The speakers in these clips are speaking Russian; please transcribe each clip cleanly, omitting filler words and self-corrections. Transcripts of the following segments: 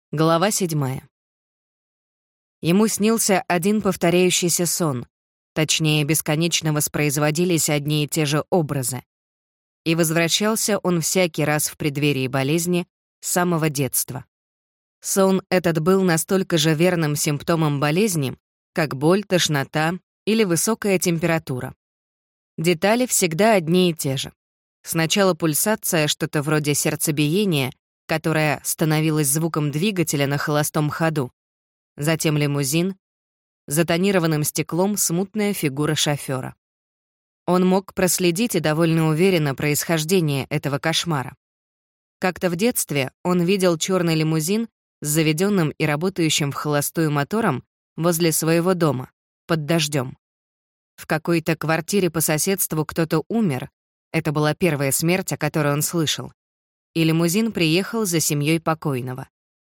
Глава 7. Ему снился один повторяющийся сон, точнее, бесконечно воспроизводились одни и те же образы. И возвращался он всякий раз в преддверии болезни с самого детства. Сон этот был настолько же верным симптомом болезни, как боль, тошнота или высокая температура. Детали всегда одни и те же. Сначала пульсация, что-то вроде сердцебиения, которая становилась звуком двигателя на холостом ходу. Затем лимузин, за тонированным стеклом смутная фигура шофёра. Он мог проследить и довольно уверенно происхождение этого кошмара. Как-то в детстве он видел чёрный лимузин с заведённым и работающим в холостую мотором возле своего дома, под дождём. В какой-то квартире по соседству кто-то умер, это была первая смерть, о которой он слышал, и лимузин приехал за семьей покойного.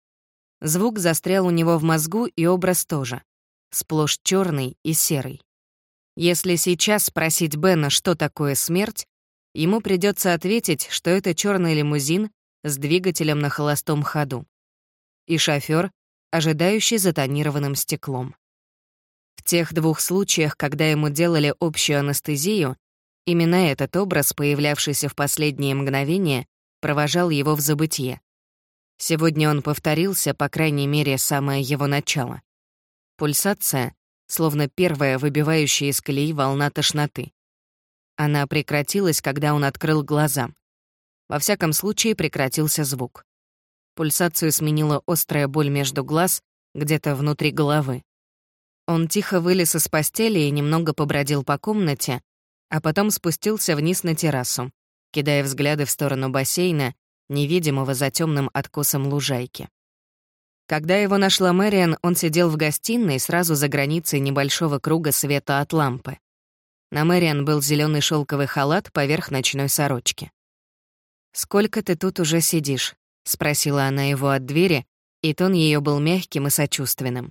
Звук застрял у него в мозгу, и образ тоже, сплошь черный и серый. Если сейчас спросить Бена, что такое смерть, ему придется ответить, что это черный лимузин с двигателем на холостом ходу и шофёр, ожидающий за тонированным стеклом. В тех двух случаях, когда ему делали общую анестезию, именно этот образ, появлявшийся в последние мгновения, провожал его в забытье. Сегодня он повторился, по крайней мере, самое его начало. Пульсация, словно первая выбивающая из колеи волна тошноты. Она прекратилась, когда он открыл глаза. Во всяком случае, прекратился звук. Пульсацию сменила острая боль между глаз, где-то внутри головы. Он тихо вылез из постели и немного побродил по комнате, а потом спустился вниз на террасу, кидая взгляды в сторону бассейна, невидимого за темным откосом лужайки. Когда его нашла Мэриан, он сидел в гостиной сразу за границей небольшого круга света от лампы. На Мэриан был зеленый шелковый халат поверх ночной сорочки. «Сколько ты тут уже сидишь?» — спросила она его от двери, и тон ее был мягким и сочувственным.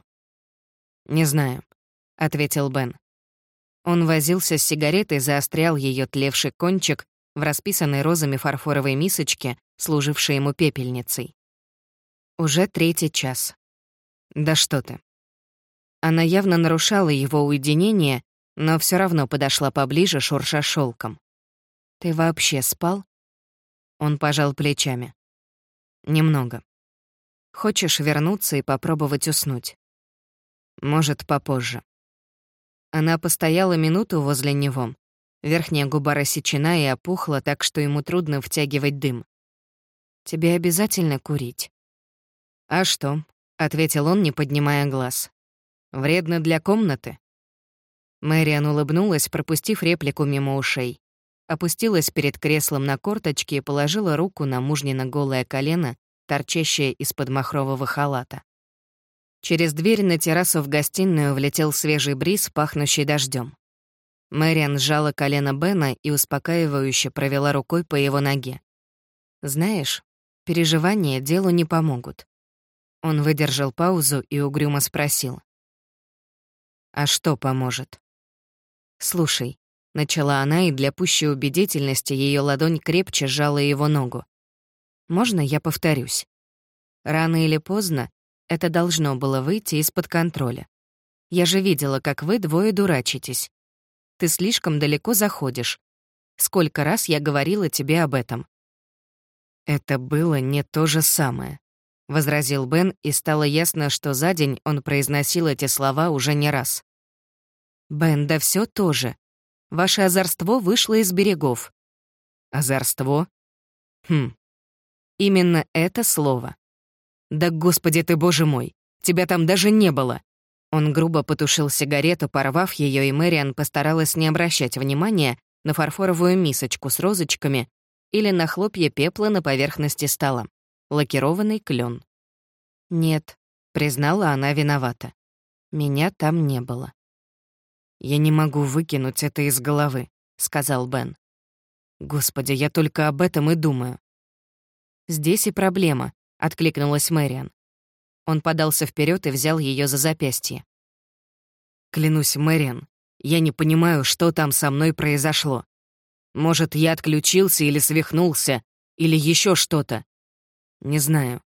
«Не знаю», — ответил Бен. Он возился с сигаретой, заострял ее тлевший кончик в расписанной розами фарфоровой мисочке, служившей ему пепельницей. Уже 3-й час. Да что ты. Она явно нарушала его уединение, но все равно подошла поближе, шурша шелком. «Ты вообще спал?» Он пожал плечами. «Немного. Хочешь вернуться и попробовать уснуть? Может, попозже». Она постояла минуту возле него. Верхняя губа рассечена и опухла, так что ему трудно втягивать дым. «Тебе обязательно курить?» «А что?» — ответил он, не поднимая глаз. «Вредно для комнаты?» Мэриан улыбнулась, пропустив реплику мимо ушей. Опустилась перед креслом на корточки и положила руку на мужнино голое колено, торчащее из-под махрового халата. Через дверь на террасу в гостиную влетел свежий бриз, пахнущий дождем. Мэриан сжала колено Бена и успокаивающе провела рукой по его ноге. «Знаешь, переживания делу не помогут». Он выдержал паузу и угрюмо спросил. «А что поможет?» «Слушай», — начала она, и для пущей убедительности ее ладонь крепче сжала его ногу. «Можно я повторюсь? Рано или поздно это должно было выйти из-под контроля. Я же видела, как вы двое дурачитесь. Ты слишком далеко заходишь. Сколько раз я говорила тебе об этом?» «Это было не то же самое», — возразил Бен, и стало ясно, что за день он произносил эти слова уже не раз. «Бен, да всё то же. Ваше озорство вышло из берегов». «Озорство?» Именно это слово. «Да господи ты, боже мой, тебя там даже не было!» Он грубо потушил сигарету, порвав ее, и Мэриан постаралась не обращать внимания на фарфоровую мисочку с розочками или на хлопья пепла на поверхности стола. Лакированный клен. «Нет», — признала она виновата. «Меня там не было». «Я не могу выкинуть это из головы», — сказал Бен. «Господи, я только об этом и думаю». «Здесь и проблема», — откликнулась Мэриан. Он подался вперед и взял ее за запястье. «Клянусь, Мэриан, я не понимаю, что там со мной произошло. Может, я отключился или свихнулся, или еще что-то. Не знаю.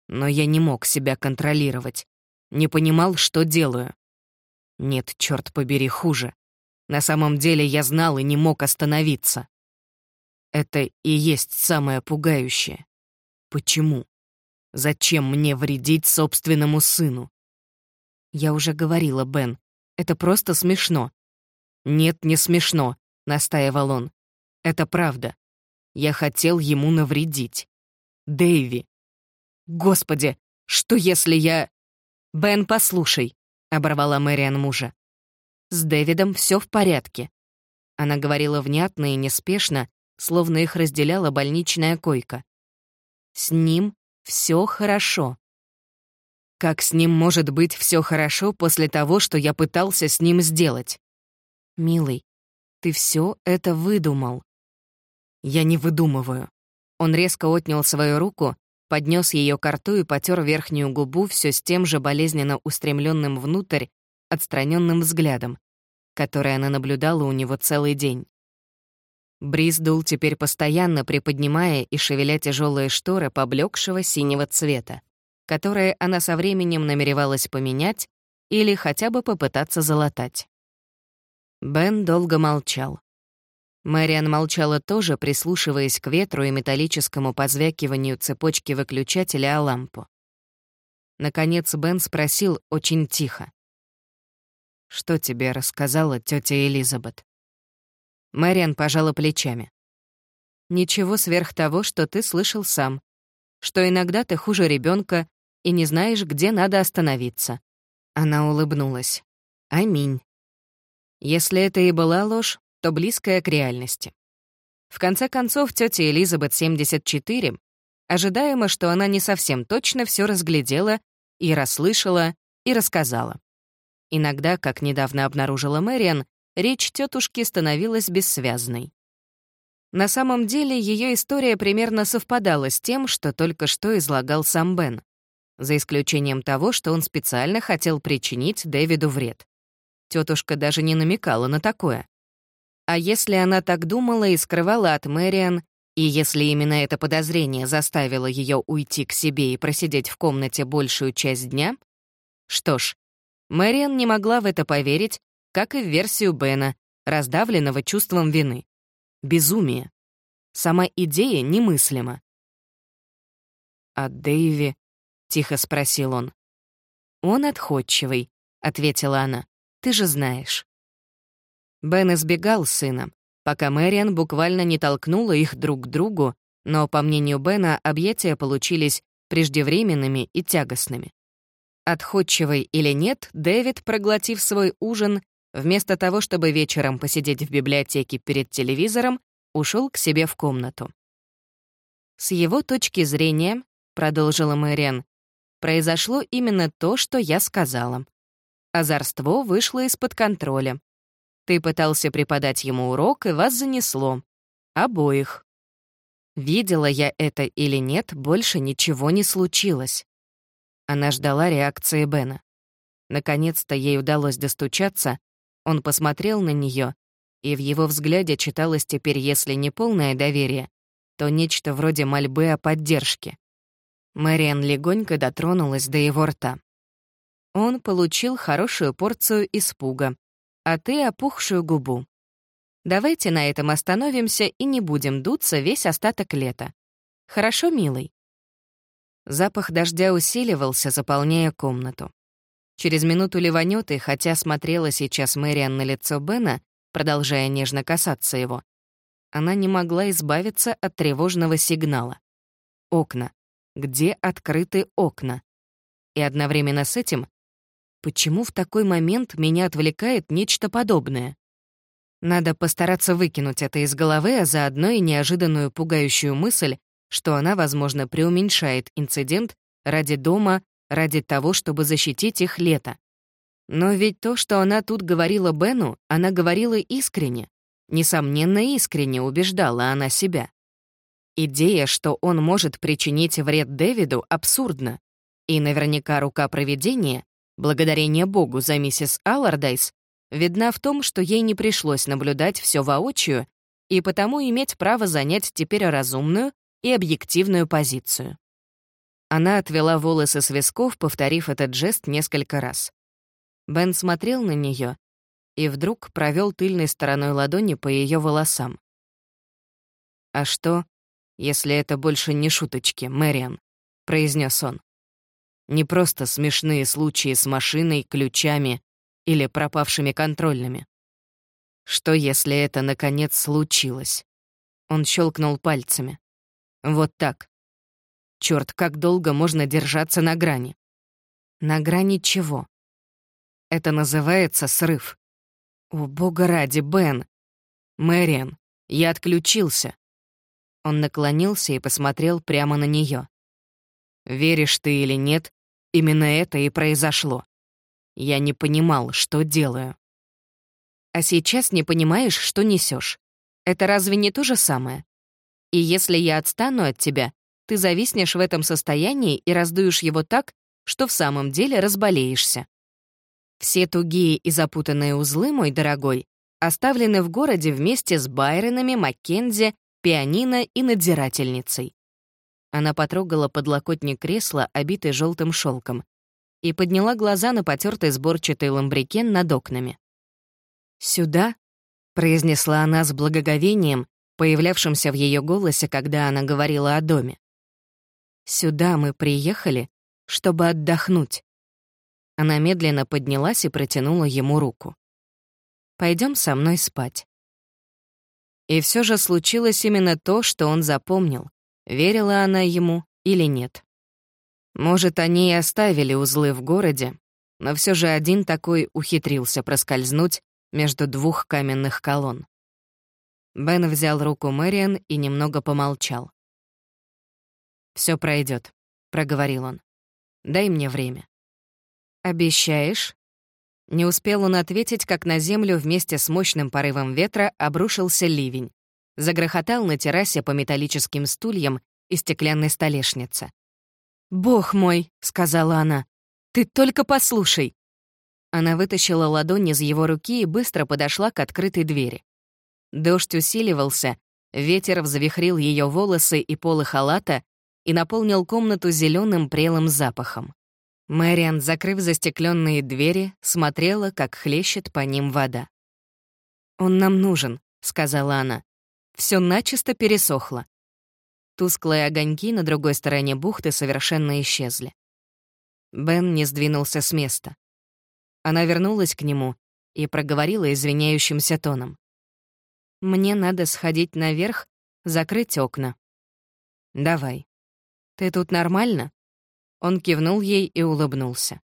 Но я не мог себя контролировать. Не понимал, что делаю. Нет, черт побери, хуже. На самом деле я знал и не мог остановиться. Это и есть самое пугающее. Почему? Зачем мне вредить собственному сыну? Я уже говорила, Бен, это просто смешно. Нет, не смешно, настаивал он. Это правда. Я хотел ему навредить. Дэйви. Господи, что если я... Бен, послушай, оборвала Мэриан мужа. С Дэвидом все в порядке. Она говорила внятно и неспешно, словно их разделяла больничная койка. С ним все хорошо. Как с ним может быть все хорошо после того, что я пытался с ним сделать? Милый, ты все это выдумал. Я не выдумываю. Он резко отнял свою руку, поднес ее к рту и потер верхнюю губу все с тем же болезненно устремленным внутрь, отстраненным взглядом, который она наблюдала у него целый день. Бриз дул теперь постоянно, приподнимая и шевеля тяжелые шторы поблекшего синего цвета, которые она со временем намеревалась поменять или хотя бы попытаться залатать. Бен долго молчал. Мэриан молчала тоже, прислушиваясь к ветру и металлическому позвякиванию цепочки выключателя о лампу. Наконец Бен спросил очень тихо. «Что тебе рассказала тетя Элизабет?» Мэриан пожала плечами. «Ничего сверх того, что ты слышал сам. Что иногда ты хуже ребенка и не знаешь, где надо остановиться». Она улыбнулась. «Аминь». Если это и была ложь, то близкая к реальности. В конце концов, тетя Элизабет 74, ожидаемо, что она не совсем точно все разглядела и расслышала, и рассказала. Иногда, как недавно обнаружила Мэриан, речь тетушки становилась бессвязной. На самом деле, ее история примерно совпадала с тем, что только что излагал сам Бен, за исключением того, что он специально хотел причинить Дэвиду вред. Тетушка даже не намекала на такое. А если она так думала и скрывала от Мэриан, и если именно это подозрение заставило ее уйти к себе и просидеть в комнате большую часть дня, что ж, Мэриан не могла в это поверить, как и в версию Бена, раздавленного чувством вины. Безумие. Сама идея немыслима. «А Дэйви?» — тихо спросил он. «Он отходчивый», — ответила она. «Ты же знаешь». Бен избегал сына, пока Мэриан буквально не толкнула их друг к другу, но, по мнению Бена, объятия получились преждевременными и тягостными. Отходчивый или нет, Дэвид, проглотив свой ужин, вместо того, чтобы вечером посидеть в библиотеке перед телевизором, ушел к себе в комнату. «С его точки зрения, — продолжила Мэриан, — произошло именно то, что я сказала. Озорство вышло из-под контроля. Ты пытался преподать ему урок, и вас занесло. Обоих. Видела я это или нет, больше ничего не случилось». Она ждала реакции Бена. Наконец-то ей удалось достучаться, он посмотрел на нее, и в его взгляде читалось теперь, если не полное доверие, то нечто вроде мольбы о поддержке. Мэриан легонько дотронулась до его рта. Он получил хорошую порцию испуга, а ты — опухшую губу. Давайте на этом остановимся и не будем дуться весь остаток лета. Хорошо, милый?» Запах дождя усиливался, заполняя комнату. Через минуту ливанёт, и хотя смотрела сейчас Мэриан на лицо Бена, продолжая нежно касаться его, она не могла избавиться от тревожного сигнала. Окна. Где открыты окна? И одновременно с этим, почему в такой момент меня отвлекает нечто подобное? Надо постараться выкинуть это из головы, а заодно и неожиданную пугающую мысль, что она, возможно, преуменьшает инцидент ради дома, ради того, чтобы защитить их лето. Но ведь то, что она тут говорила Бену, она говорила искренне. Несомненно, искренне убеждала она себя. Идея, что он может причинить вред Дэвиду, абсурдна. И наверняка рука провидения, благодарение Богу за миссис Аллардайс, видна в том, что ей не пришлось наблюдать все воочию и потому иметь право занять теперь разумную и объективную позицию. Она отвела волосы с висков, повторив этот жест несколько раз. Бен смотрел на нее и вдруг провел тыльной стороной ладони по ее волосам. «А что, если это больше не шуточки, Мэриан?» — произнес он. «Не просто смешные случаи с машиной, ключами или пропавшими контрольными. Что, если это, наконец, случилось?» Он щелкнул пальцами. «Вот так. Чёрт, как долго можно держаться на грани?» «На грани чего?» «Это называется срыв». «О, бога ради, Бен!» «Мэриан, я отключился». Он наклонился и посмотрел прямо на неё. «Веришь ты или нет, именно это и произошло. Я не понимал, что делаю». «А сейчас не понимаешь, что несёшь. Это разве не то же самое? И если я отстану от тебя, ты зависнешь в этом состоянии и раздуешь его так, что в самом деле разболеешься. Все тугие и запутанные узлы, мой дорогой, оставлены в городе вместе с Байронами, Маккензи, пианино и надзирательницей». Она потрогала подлокотник кресла, обитый желтым шелком, и подняла глаза на потертый сборчатый ламбрекен над окнами. «Сюда?» — произнесла она с благоговением, появлявшимся в ее голосе, когда она говорила о доме. «Сюда мы приехали, чтобы отдохнуть». Она медленно поднялась и протянула ему руку. «Пойдем со мной спать». И все же случилось именно то, что он запомнил, верила она ему или нет. Может, они и оставили узлы в городе, но все же один такой ухитрился проскользнуть между двух каменных колонн. Бен взял руку Мэриан и немного помолчал. «Все пройдет», — проговорил он. «Дай мне время». «Обещаешь?» Не успел он ответить, как на землю вместе с мощным порывом ветра обрушился ливень. Загрохотал на террасе по металлическим стульям и стеклянной столешнице. «Бог мой», — сказала она, — «ты только послушай». Она вытащила ладонь из его руки и быстро подошла к открытой двери. Дождь усиливался, ветер завихрил ее волосы и полы халата и наполнил комнату зеленым прелым запахом. Мэриан, закрыв застекленные двери, смотрела, как хлещет по ним вода. «Он нам нужен», — сказала она. Все начисто пересохло. Тусклые огоньки на другой стороне бухты совершенно исчезли. Бен не сдвинулся с места. Она вернулась к нему и проговорила извиняющимся тоном. «Мне надо сходить наверх, закрыть окна». «Давай. Ты тут нормально?» Он кивнул ей и улыбнулся.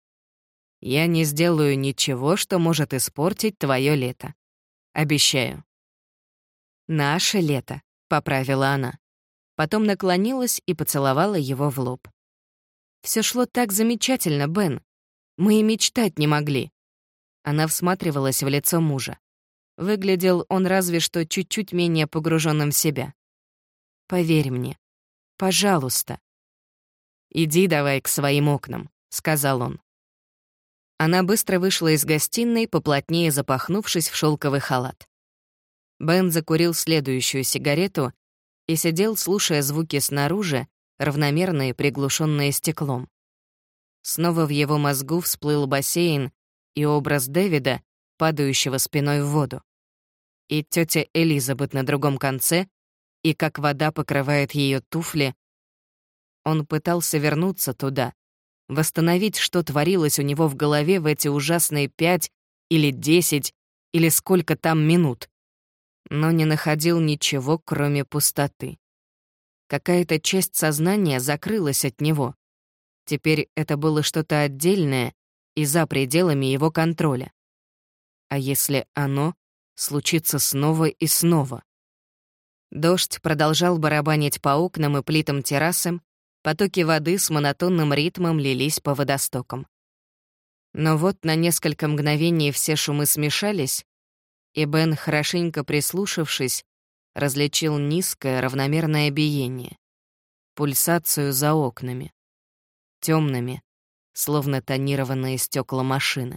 «Я не сделаю ничего, что может испортить твое лето. Обещаю». «Наше лето», — поправила она. Потом наклонилась и поцеловала его в лоб. «Все шло так замечательно, Бен. Мы и мечтать не могли». Она всматривалась в лицо мужа. Выглядел он разве что чуть-чуть менее погруженным в себя. «Поверь мне. Пожалуйста». «Иди давай к своим окнам», — сказал он. Она быстро вышла из гостиной, поплотнее запахнувшись в шелковый халат. Бен закурил следующую сигарету и сидел, слушая звуки снаружи, равномерные, приглушенные стеклом. Снова в его мозгу всплыл бассейн и образ Дэвида, падающего спиной в воду. И тетя Элизабет на другом конце, и как вода покрывает ее туфли. Он пытался вернуться туда, восстановить, что творилось у него в голове в эти ужасные 5 или 10 или сколько там минут, но не находил ничего, кроме пустоты. Какая-то часть сознания закрылась от него. Теперь это было что-то отдельное и за пределами его контроля. А если оно случится снова и снова? Дождь продолжал барабанить по окнам и плитам террасы, потоки воды с монотонным ритмом лились по водостокам. Но вот на несколько мгновений все шумы смешались, и Бен, хорошенько прислушавшись, различил низкое равномерное биение, пульсацию за окнами, темными, словно тонированные стекла машины.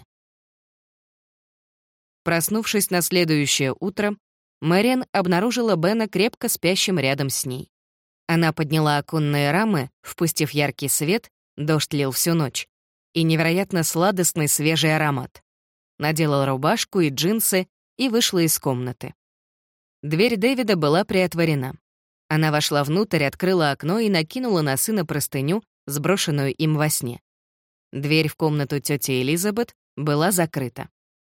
Проснувшись на следующее утро, Мэриан обнаружила Бена крепко спящим рядом с ней. Она подняла оконные рамы, впустив яркий свет, дождь лил всю ночь, и невероятно сладостный свежий аромат. Надела рубашку и джинсы и вышла из комнаты. Дверь Дэвида была приотворена. Она вошла внутрь, открыла окно и накинула на сына простыню, сброшенную им во сне. Дверь в комнату тети Элизабет была закрыта.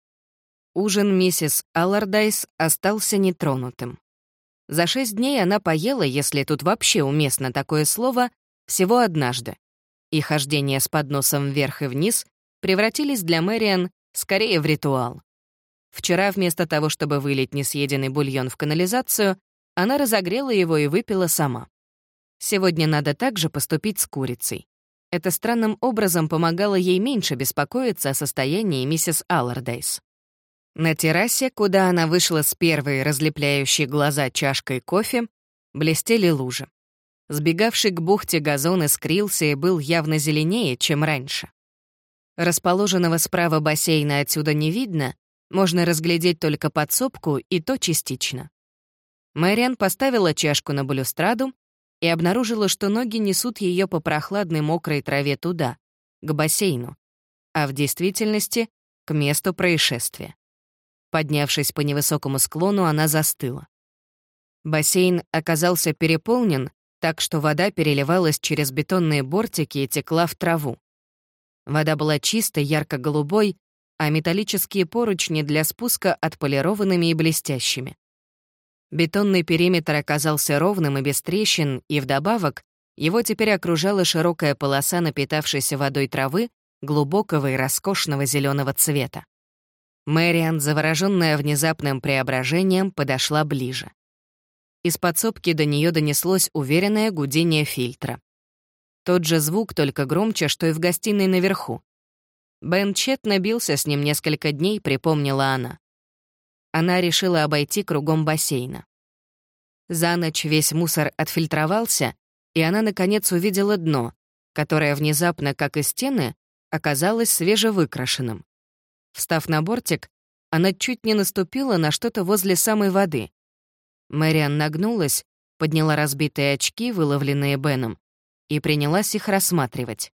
Ужин миссис Аллардайс остался нетронутым. За 6 дней она поела, если тут вообще уместно такое слово, всего однажды. И хождение с подносом вверх и вниз превратились для Мэриан скорее в ритуал. Вчера вместо того, чтобы вылить несъеденный бульон в канализацию, она разогрела его и выпила сама. Сегодня надо также поступить с курицей. Это странным образом помогало ей меньше беспокоиться о состоянии миссис Аллардайс. На террасе, куда она вышла с первой разлепляющей глаза чашкой кофе, блестели лужи. Сбегавший к бухте газон искрился и был явно зеленее, чем раньше. Расположенного справа бассейна отсюда не видно, можно разглядеть только подсобку, и то частично. Мэриан поставила чашку на балюстраду и обнаружила, что ноги несут ее по прохладной мокрой траве туда, к бассейну, а в действительности — к месту происшествия. Поднявшись по невысокому склону, она застыла. Бассейн оказался переполнен, так что вода переливалась через бетонные бортики и текла в траву. Вода была чистой, ярко-голубой, а металлические поручни для спуска отполированными и блестящими. Бетонный периметр оказался ровным и без трещин, и вдобавок его теперь окружала широкая полоса напитавшейся водой травы глубокого и роскошного зеленого цвета. Мэриан, завороженная внезапным преображением, подошла ближе. Из подсобки до нее донеслось уверенное гудение фильтра. Тот же звук, только громче, что и в гостиной наверху. Бен тщетно бился с ним несколько дней, припомнила она. Она решила обойти кругом бассейна. За ночь весь мусор отфильтровался, и она, наконец, увидела дно, которое внезапно, как и стены, оказалось свежевыкрашенным. Встав на бортик, она чуть не наступила на что-то возле самой воды. Мэриан нагнулась, подняла разбитые очки, выловленные Беном, и принялась их рассматривать.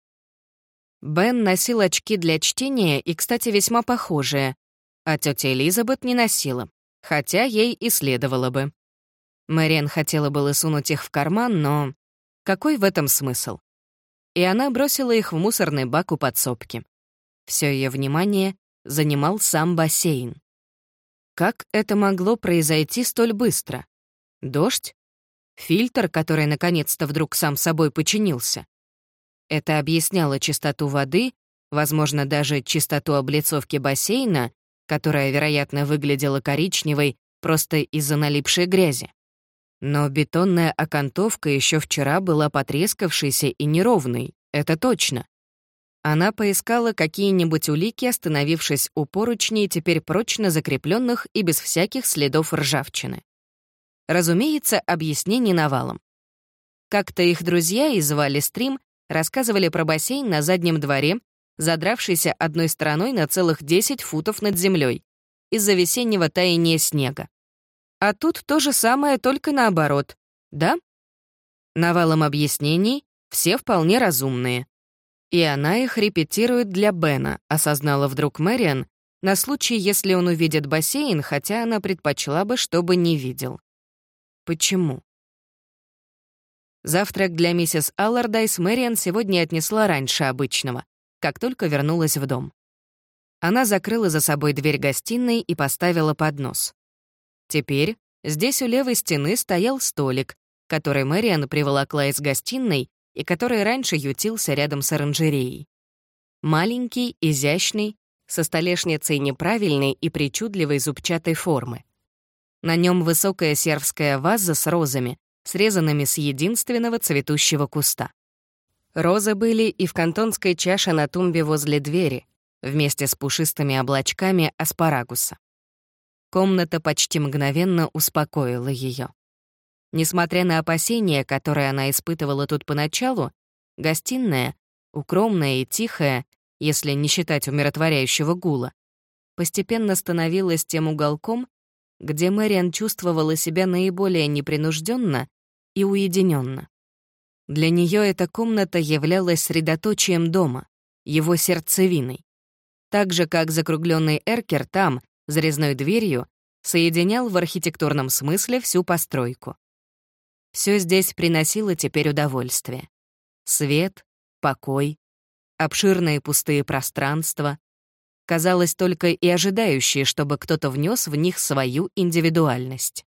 Бен носил очки для чтения и, кстати, весьма похожие, а тетя Элизабет не носила, хотя ей и следовало бы. Мэриан хотела было сунуть их в карман, но какой в этом смысл? И она бросила их в мусорный бак у подсобки. Все ее внимание занимал сам бассейн. Как это могло произойти столь быстро? Дождь? Фильтр, который наконец-то вдруг сам собой починился? Это объясняло чистоту воды, возможно, даже чистоту облицовки бассейна, которая, вероятно, выглядела коричневой просто из-за налипшей грязи. Но бетонная окантовка еще вчера была потрескавшейся и неровной, это точно. Она поискала какие-нибудь улики, остановившись у поручней, теперь прочно закрепленных и без всяких следов ржавчины. Разумеется, объяснений навалом. Как-то их друзья из Валли-Стрим рассказывали про бассейн на заднем дворе, задравшийся одной стороной на целых 10 футов над землей из-за весеннего таяния снега. А тут то же самое, только наоборот, да? Навалом объяснений, все вполне разумные. И она их репетирует для Бена, осознала вдруг Мэриан, на случай, если он увидит бассейн, хотя она предпочла бы, чтобы не видел. Почему? Завтрак для миссис Аллардайс Мэриан сегодня отнесла раньше обычного, как только вернулась в дом. Она закрыла за собой дверь гостиной и поставила поднос. Теперь здесь у левой стены стоял столик, который Мэриан приволокла из гостиной и который раньше ютился рядом с оранжереей. Маленький, изящный, со столешницей неправильной и причудливой зубчатой формы. На нем высокая сербская ваза с розами, срезанными с единственного цветущего куста. Розы были и в кантонской чаше на тумбе возле двери, вместе с пушистыми облачками аспарагуса. Комната почти мгновенно успокоила ее. Несмотря на опасения, которые она испытывала тут поначалу, гостиная, укромная и тихая, если не считать умиротворяющего гула, постепенно становилась тем уголком, где Мэриан чувствовала себя наиболее непринужденно и уединенно. Для нее эта комната являлась средоточием дома, его сердцевиной. Так же, как закругленный эркер там, за резной дверью, соединял в архитектурном смысле всю постройку. Все здесь приносило теперь удовольствие. Свет, покой, обширные пустые пространства. Казалось, только и ожидающие, чтобы кто-то внес в них свою индивидуальность.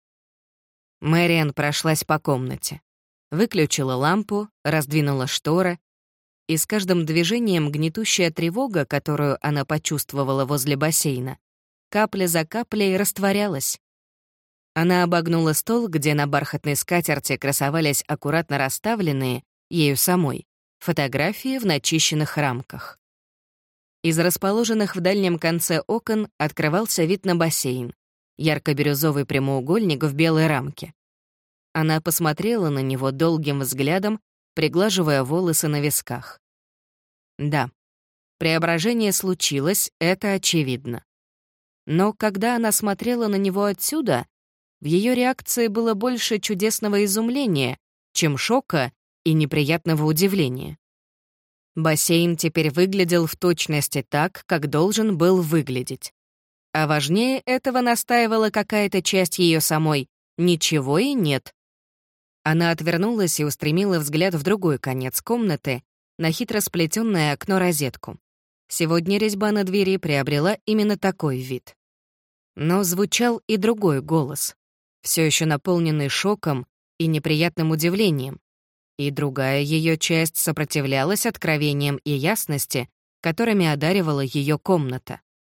Мэриан прошлась по комнате. Выключила лампу, раздвинула шторы, и с каждым движением гнетущая тревога, которую она почувствовала возле бассейна, капля за каплей растворялась. Она обогнула стол, где на бархатной скатерти красовались аккуратно расставленные, ею самой, фотографии в начищенных рамках. Из расположенных в дальнем конце окон открывался вид на бассейн, ярко-бирюзовый прямоугольник в белой рамке. Она посмотрела на него долгим взглядом, приглаживая волосы на висках. Да, преображение случилось, это очевидно. Но когда она смотрела на него отсюда, в ее реакции было больше чудесного изумления, чем шока и неприятного удивления. Бассейн теперь выглядел в точности так, как должен был выглядеть. А важнее этого настаивала какая-то часть ее самой. Ничего и нет. Она отвернулась и устремила взгляд в другой конец комнаты, на хитро сплетенное окно-розетку. Сегодня резьба на двери приобрела именно такой вид. Но звучал и другой голос, все еще наполненный шоком и неприятным удивлением. И другая ее часть сопротивлялась откровениям и ясности, которыми одаривала ее комната.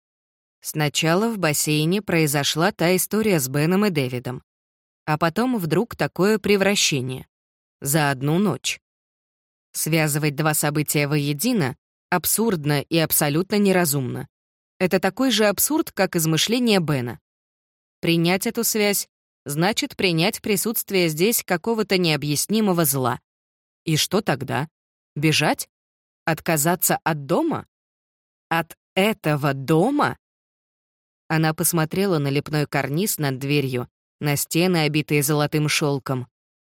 Сначала в бассейне произошла та история с Беном и Дэвидом, а потом вдруг такое превращение. За одну ночь. Связывать два события воедино абсурдно и абсолютно неразумно. Это такой же абсурд, как измышление Бена. Принять эту связь значит принять присутствие здесь какого-то необъяснимого зла. И что тогда? Бежать? Отказаться от дома? От этого дома? Она посмотрела на лепной карниз над дверью, на стены, обитые золотым шелком.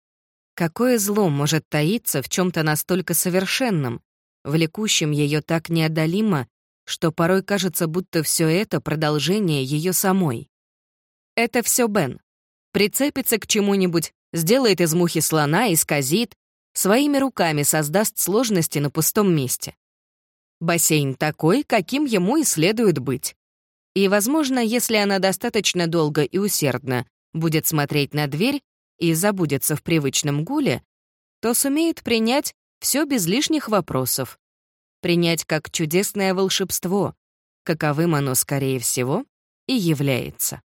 Какое зло может таиться в чем-то настолько совершенном, влекущем ее так неодолимо, что порой кажется, будто все это продолжение ее самой? Это все Бен. Прицепится к чему-нибудь, сделает из мухи слона, исказит, своими руками создаст сложности на пустом месте. Бассейн такой, каким ему и следует быть. И, возможно, если она достаточно долго и усердно будет смотреть на дверь и забудется в привычном гуле, то сумеет принять все без лишних вопросов. Принять как чудесное волшебство, каковым оно, скорее всего, и является.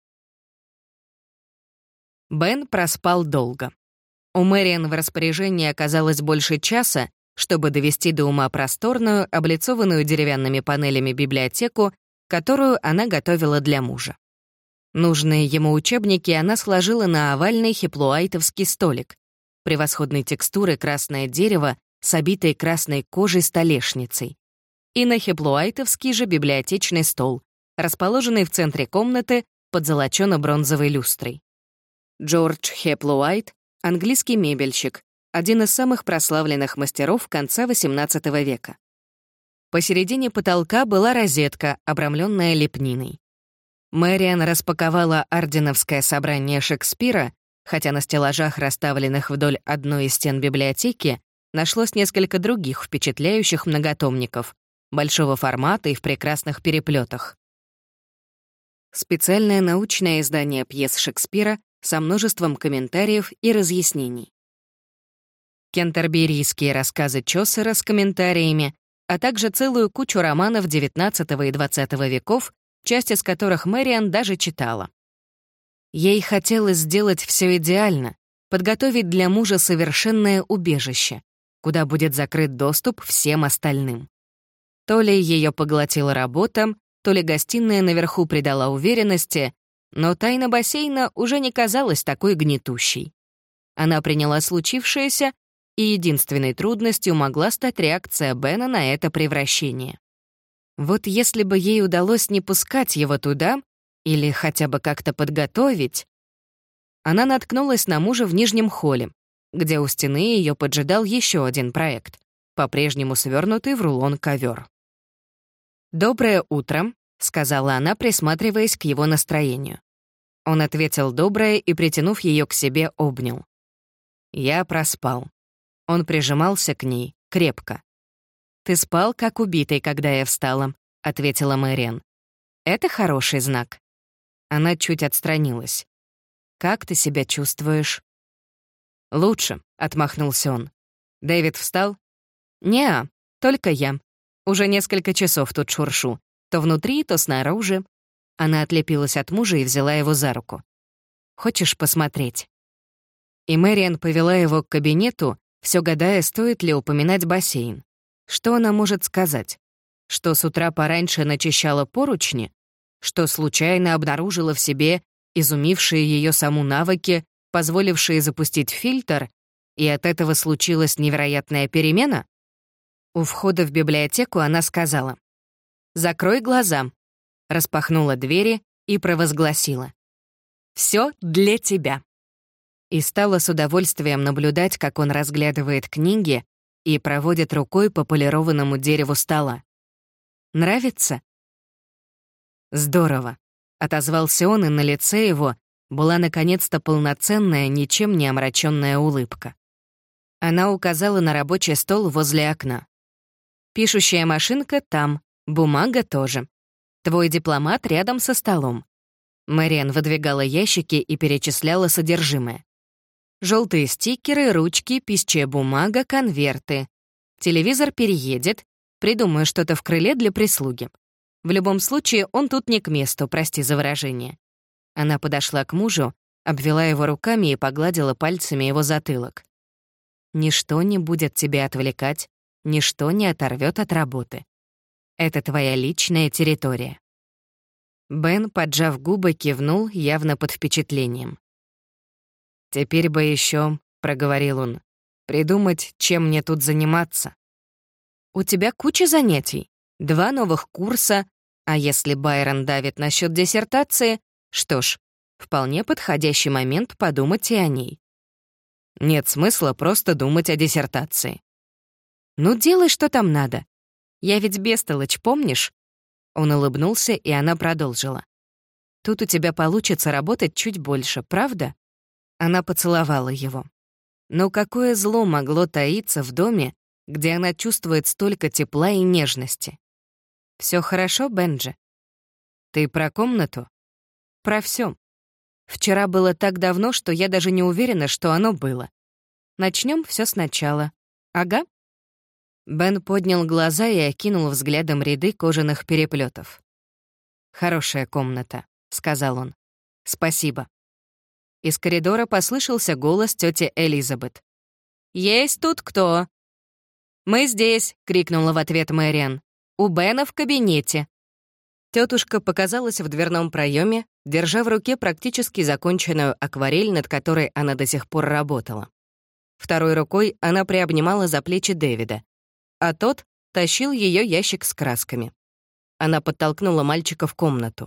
Бен проспал долго. У Мэриан в распоряжении оказалось больше часа, чтобы довести до ума просторную, облицованную деревянными панелями библиотеку, которую она готовила для мужа. Нужные ему учебники она сложила на овальный хеплуайтовский столик, превосходной текстуры красное дерево с обитой красной кожей столешницей, и на хеплуайтовский же библиотечный стол, расположенный в центре комнаты под золочено-бронзовой люстрой. Джордж Хеплуайт — английский мебельщик, один из самых прославленных мастеров конца XVIII века. Посередине потолка была розетка, обрамленная лепниной. Мэриан распаковала Арденовское собрание Шекспира, хотя на стеллажах, расставленных вдоль одной из стен библиотеки, нашлось несколько других впечатляющих многотомников, большого формата и в прекрасных переплетах. Специальное научное издание пьес Шекспира со множеством комментариев и разъяснений. Кентерберийские рассказы Чосера с комментариями, а также целую кучу романов XIX и XX веков, часть из которых Мэриан даже читала. Ей хотелось сделать все идеально, подготовить для мужа совершенное убежище, куда будет закрыт доступ всем остальным. То ли ее поглотила работа, то ли гостиная наверху придала уверенности, но тайна бассейна уже не казалась такой гнетущей. Она приняла случившееся, и единственной трудностью могла стать реакция Бена на это превращение. Вот если бы ей удалось не пускать его туда, или хотя бы как-то подготовить... Она наткнулась на мужа в нижнем холле, где у стены ее поджидал еще один проект, по-прежнему свернутый в рулон ковер. «Доброе утро», — сказала она, присматриваясь к его настроению. Он ответил «доброе» и, притянув ее к себе, обнял. Я проспал. Он прижимался к ней крепко. «Ты спал, как убитый, когда я встала», — ответила Мэриан. «Это хороший знак». Она чуть отстранилась. «Как ты себя чувствуешь?» «Лучше», — отмахнулся он. «Дэвид встал?» «Не-а, только я. Уже несколько часов тут шуршу. То внутри, то снаружи». Она отлепилась от мужа и взяла его за руку. «Хочешь посмотреть?» И Мэриан повела его к кабинету, все гадая, стоит ли упоминать бассейн. Что она может сказать? Что с утра пораньше начищала поручни? Что случайно обнаружила в себе изумившие ее саму навыки, позволившие запустить фильтр, и от этого случилась невероятная перемена? У входа в библиотеку она сказала: «Закрой глаза», распахнула двери и провозгласила: «Всё для тебя». И стала с удовольствием наблюдать, как он разглядывает книги и проводит рукой по полированному дереву стола. «Нравится?» «Здорово», — отозвался он, и на лице его была наконец-то полноценная, ничем не омраченная улыбка. Она указала на рабочий стол возле окна. «Пишущая машинка там, бумага тоже. Твой дипломат рядом со столом». Мэриан выдвигала ящики и перечисляла содержимое. Желтые стикеры, ручки, писчая бумага, конверты. Телевизор переедет. Придумаю что-то в крыле для прислуги. В любом случае, он тут не к месту, прости за выражение. Она подошла к мужу, обвела его руками и погладила пальцами его затылок. «Ничто не будет тебя отвлекать, ничто не оторвет от работы. Это твоя личная территория». Бен, поджав губы, кивнул, явно под впечатлением. «Теперь бы еще, проговорил он, — «придумать, чем мне тут заниматься». «У тебя куча занятий, 2 новых курса, а если Байрон давит насчет диссертации, что ж, вполне подходящий момент подумать и о ней». «Нет смысла просто думать о диссертации». «Ну, делай, что там надо. Я ведь бестолочь, помнишь?» Он улыбнулся, и она продолжила. «Тут у тебя получится работать чуть больше, правда?» Она поцеловала его. Но какое зло могло таиться в доме, где она чувствует столько тепла и нежности? «Всё хорошо, Бенджи?» «Ты про комнату?» «Про всё. Вчера было так давно, что я даже не уверена, что оно было. Начнём всё сначала. Ага?» Бен поднял глаза и окинул взглядом ряды кожаных переплетов. «Хорошая комната», — сказал он. «Спасибо». Из коридора послышался голос тёти Элизабет. «Есть тут кто?» «Мы здесь», — крикнула в ответ Мэриан. «У Бена в кабинете». Тётушка показалась в дверном проёме, держа в руке практически законченную акварель, над которой она до сих пор работала. Второй рукой она приобнимала за плечи Дэвида, а тот тащил её ящик с красками. Она подтолкнула мальчика в комнату.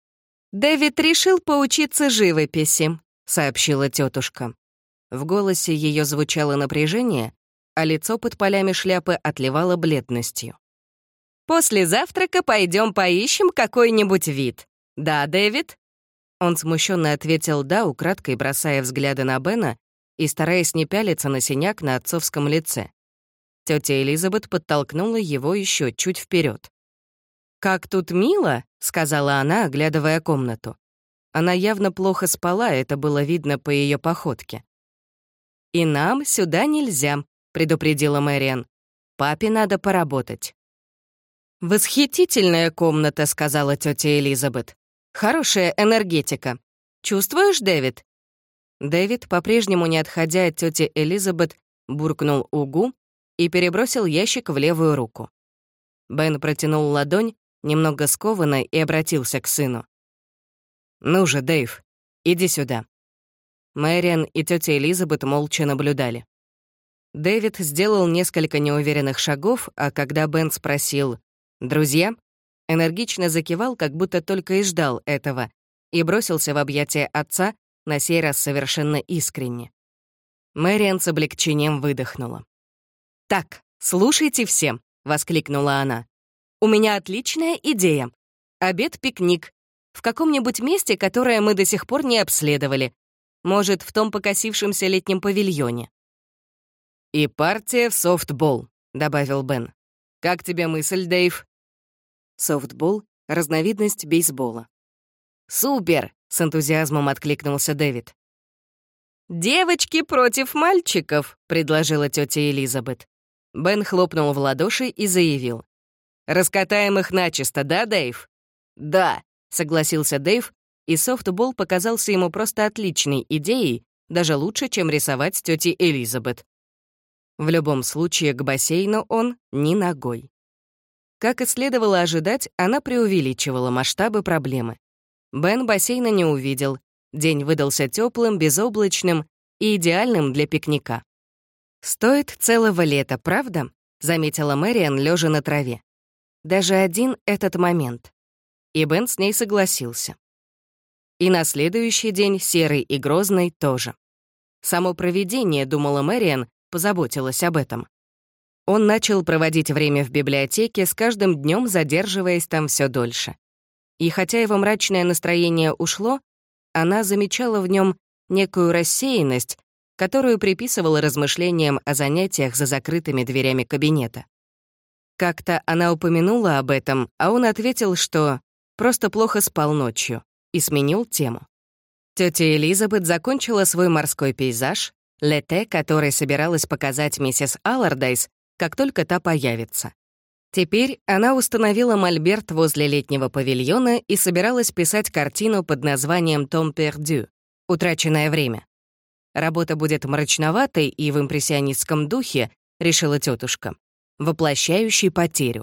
«Дэвид решил поучиться живописи», — сообщила тетушка. В голосе ее звучало напряжение, а лицо под полями шляпы отливало бледностью. «После завтрака пойдем поищем какой-нибудь вид. Да, Дэвид?» Он смущенно ответил «да», украдкой бросая взгляды на Бена и стараясь не пялиться на синяк на отцовском лице. Тетя Элизабет подтолкнула его еще чуть вперед. «Как тут мило», — сказала она, оглядывая комнату. Она явно плохо спала, это было видно по ее походке. «И нам сюда нельзя», — предупредила Мэриан. «Папе надо поработать». «Восхитительная комната», — сказала тетя Элизабет. «Хорошая энергетика. Чувствуешь, Дэвид?» Дэвид, по-прежнему не отходя от тети Элизабет, буркнул «угу» и перебросил ящик в левую руку. Бен протянул ладонь, немного скованно, и обратился к сыну. «Ну же, Дэйв, иди сюда». Мэриан и тетя Элизабет молча наблюдали. Дэвид сделал несколько неуверенных шагов, а когда Бен спросил «Друзья?», энергично закивал, как будто только и ждал этого, и бросился в объятия отца, на сей раз совершенно искренне. Мэриан с облегчением выдохнула. «Так, слушайте все», — воскликнула она. «У меня отличная идея. Обед-пикник. В каком-нибудь месте, которое мы до сих пор не обследовали. Может, в том покосившемся летнем павильоне». «И партия в софтбол», — добавил Бен. «Как тебе мысль, Дэйв?» Софтбол — разновидность бейсбола. «Супер!» — с энтузиазмом откликнулся Дэвид. «Девочки против мальчиков», — предложила тетя Элизабет. Бен хлопнул в ладоши и заявил. «Раскатаем их начисто, да, Дэйв?» «Да», — согласился Дэйв, и софтбол показался ему просто отличной идеей, даже лучше, чем рисовать с тетей Элизабет. В любом случае, к бассейну он ни ногой. Как и следовало ожидать, она преувеличивала масштабы проблемы. Бен бассейна не увидел. День выдался теплым, безоблачным и идеальным для пикника. «Стоит целого лета, правда?» — заметила Мэриан, лежа на траве. «Даже один этот момент». И Бен с ней согласился. И на следующий день, серый и грозный, тоже. Само провидение, думала Мэриан, позаботилась об этом. Он начал проводить время в библиотеке, с каждым днем задерживаясь там все дольше. И хотя его мрачное настроение ушло, она замечала в нем некую рассеянность, которую приписывала размышлениям о занятиях за закрытыми дверями кабинета. Как-то она упомянула об этом, а он ответил, что просто плохо спал ночью, и сменил тему. Тетя Элизабет закончила свой морской пейзаж, лете, который собиралась показать миссис Аллардайс, как только та появится. Теперь она установила мольберт возле летнего павильона и собиралась писать картину под названием «Том пердю» — «Утраченное время». Работа будет мрачноватой и в импрессионистском духе, решила тетушка, воплощающей потерю.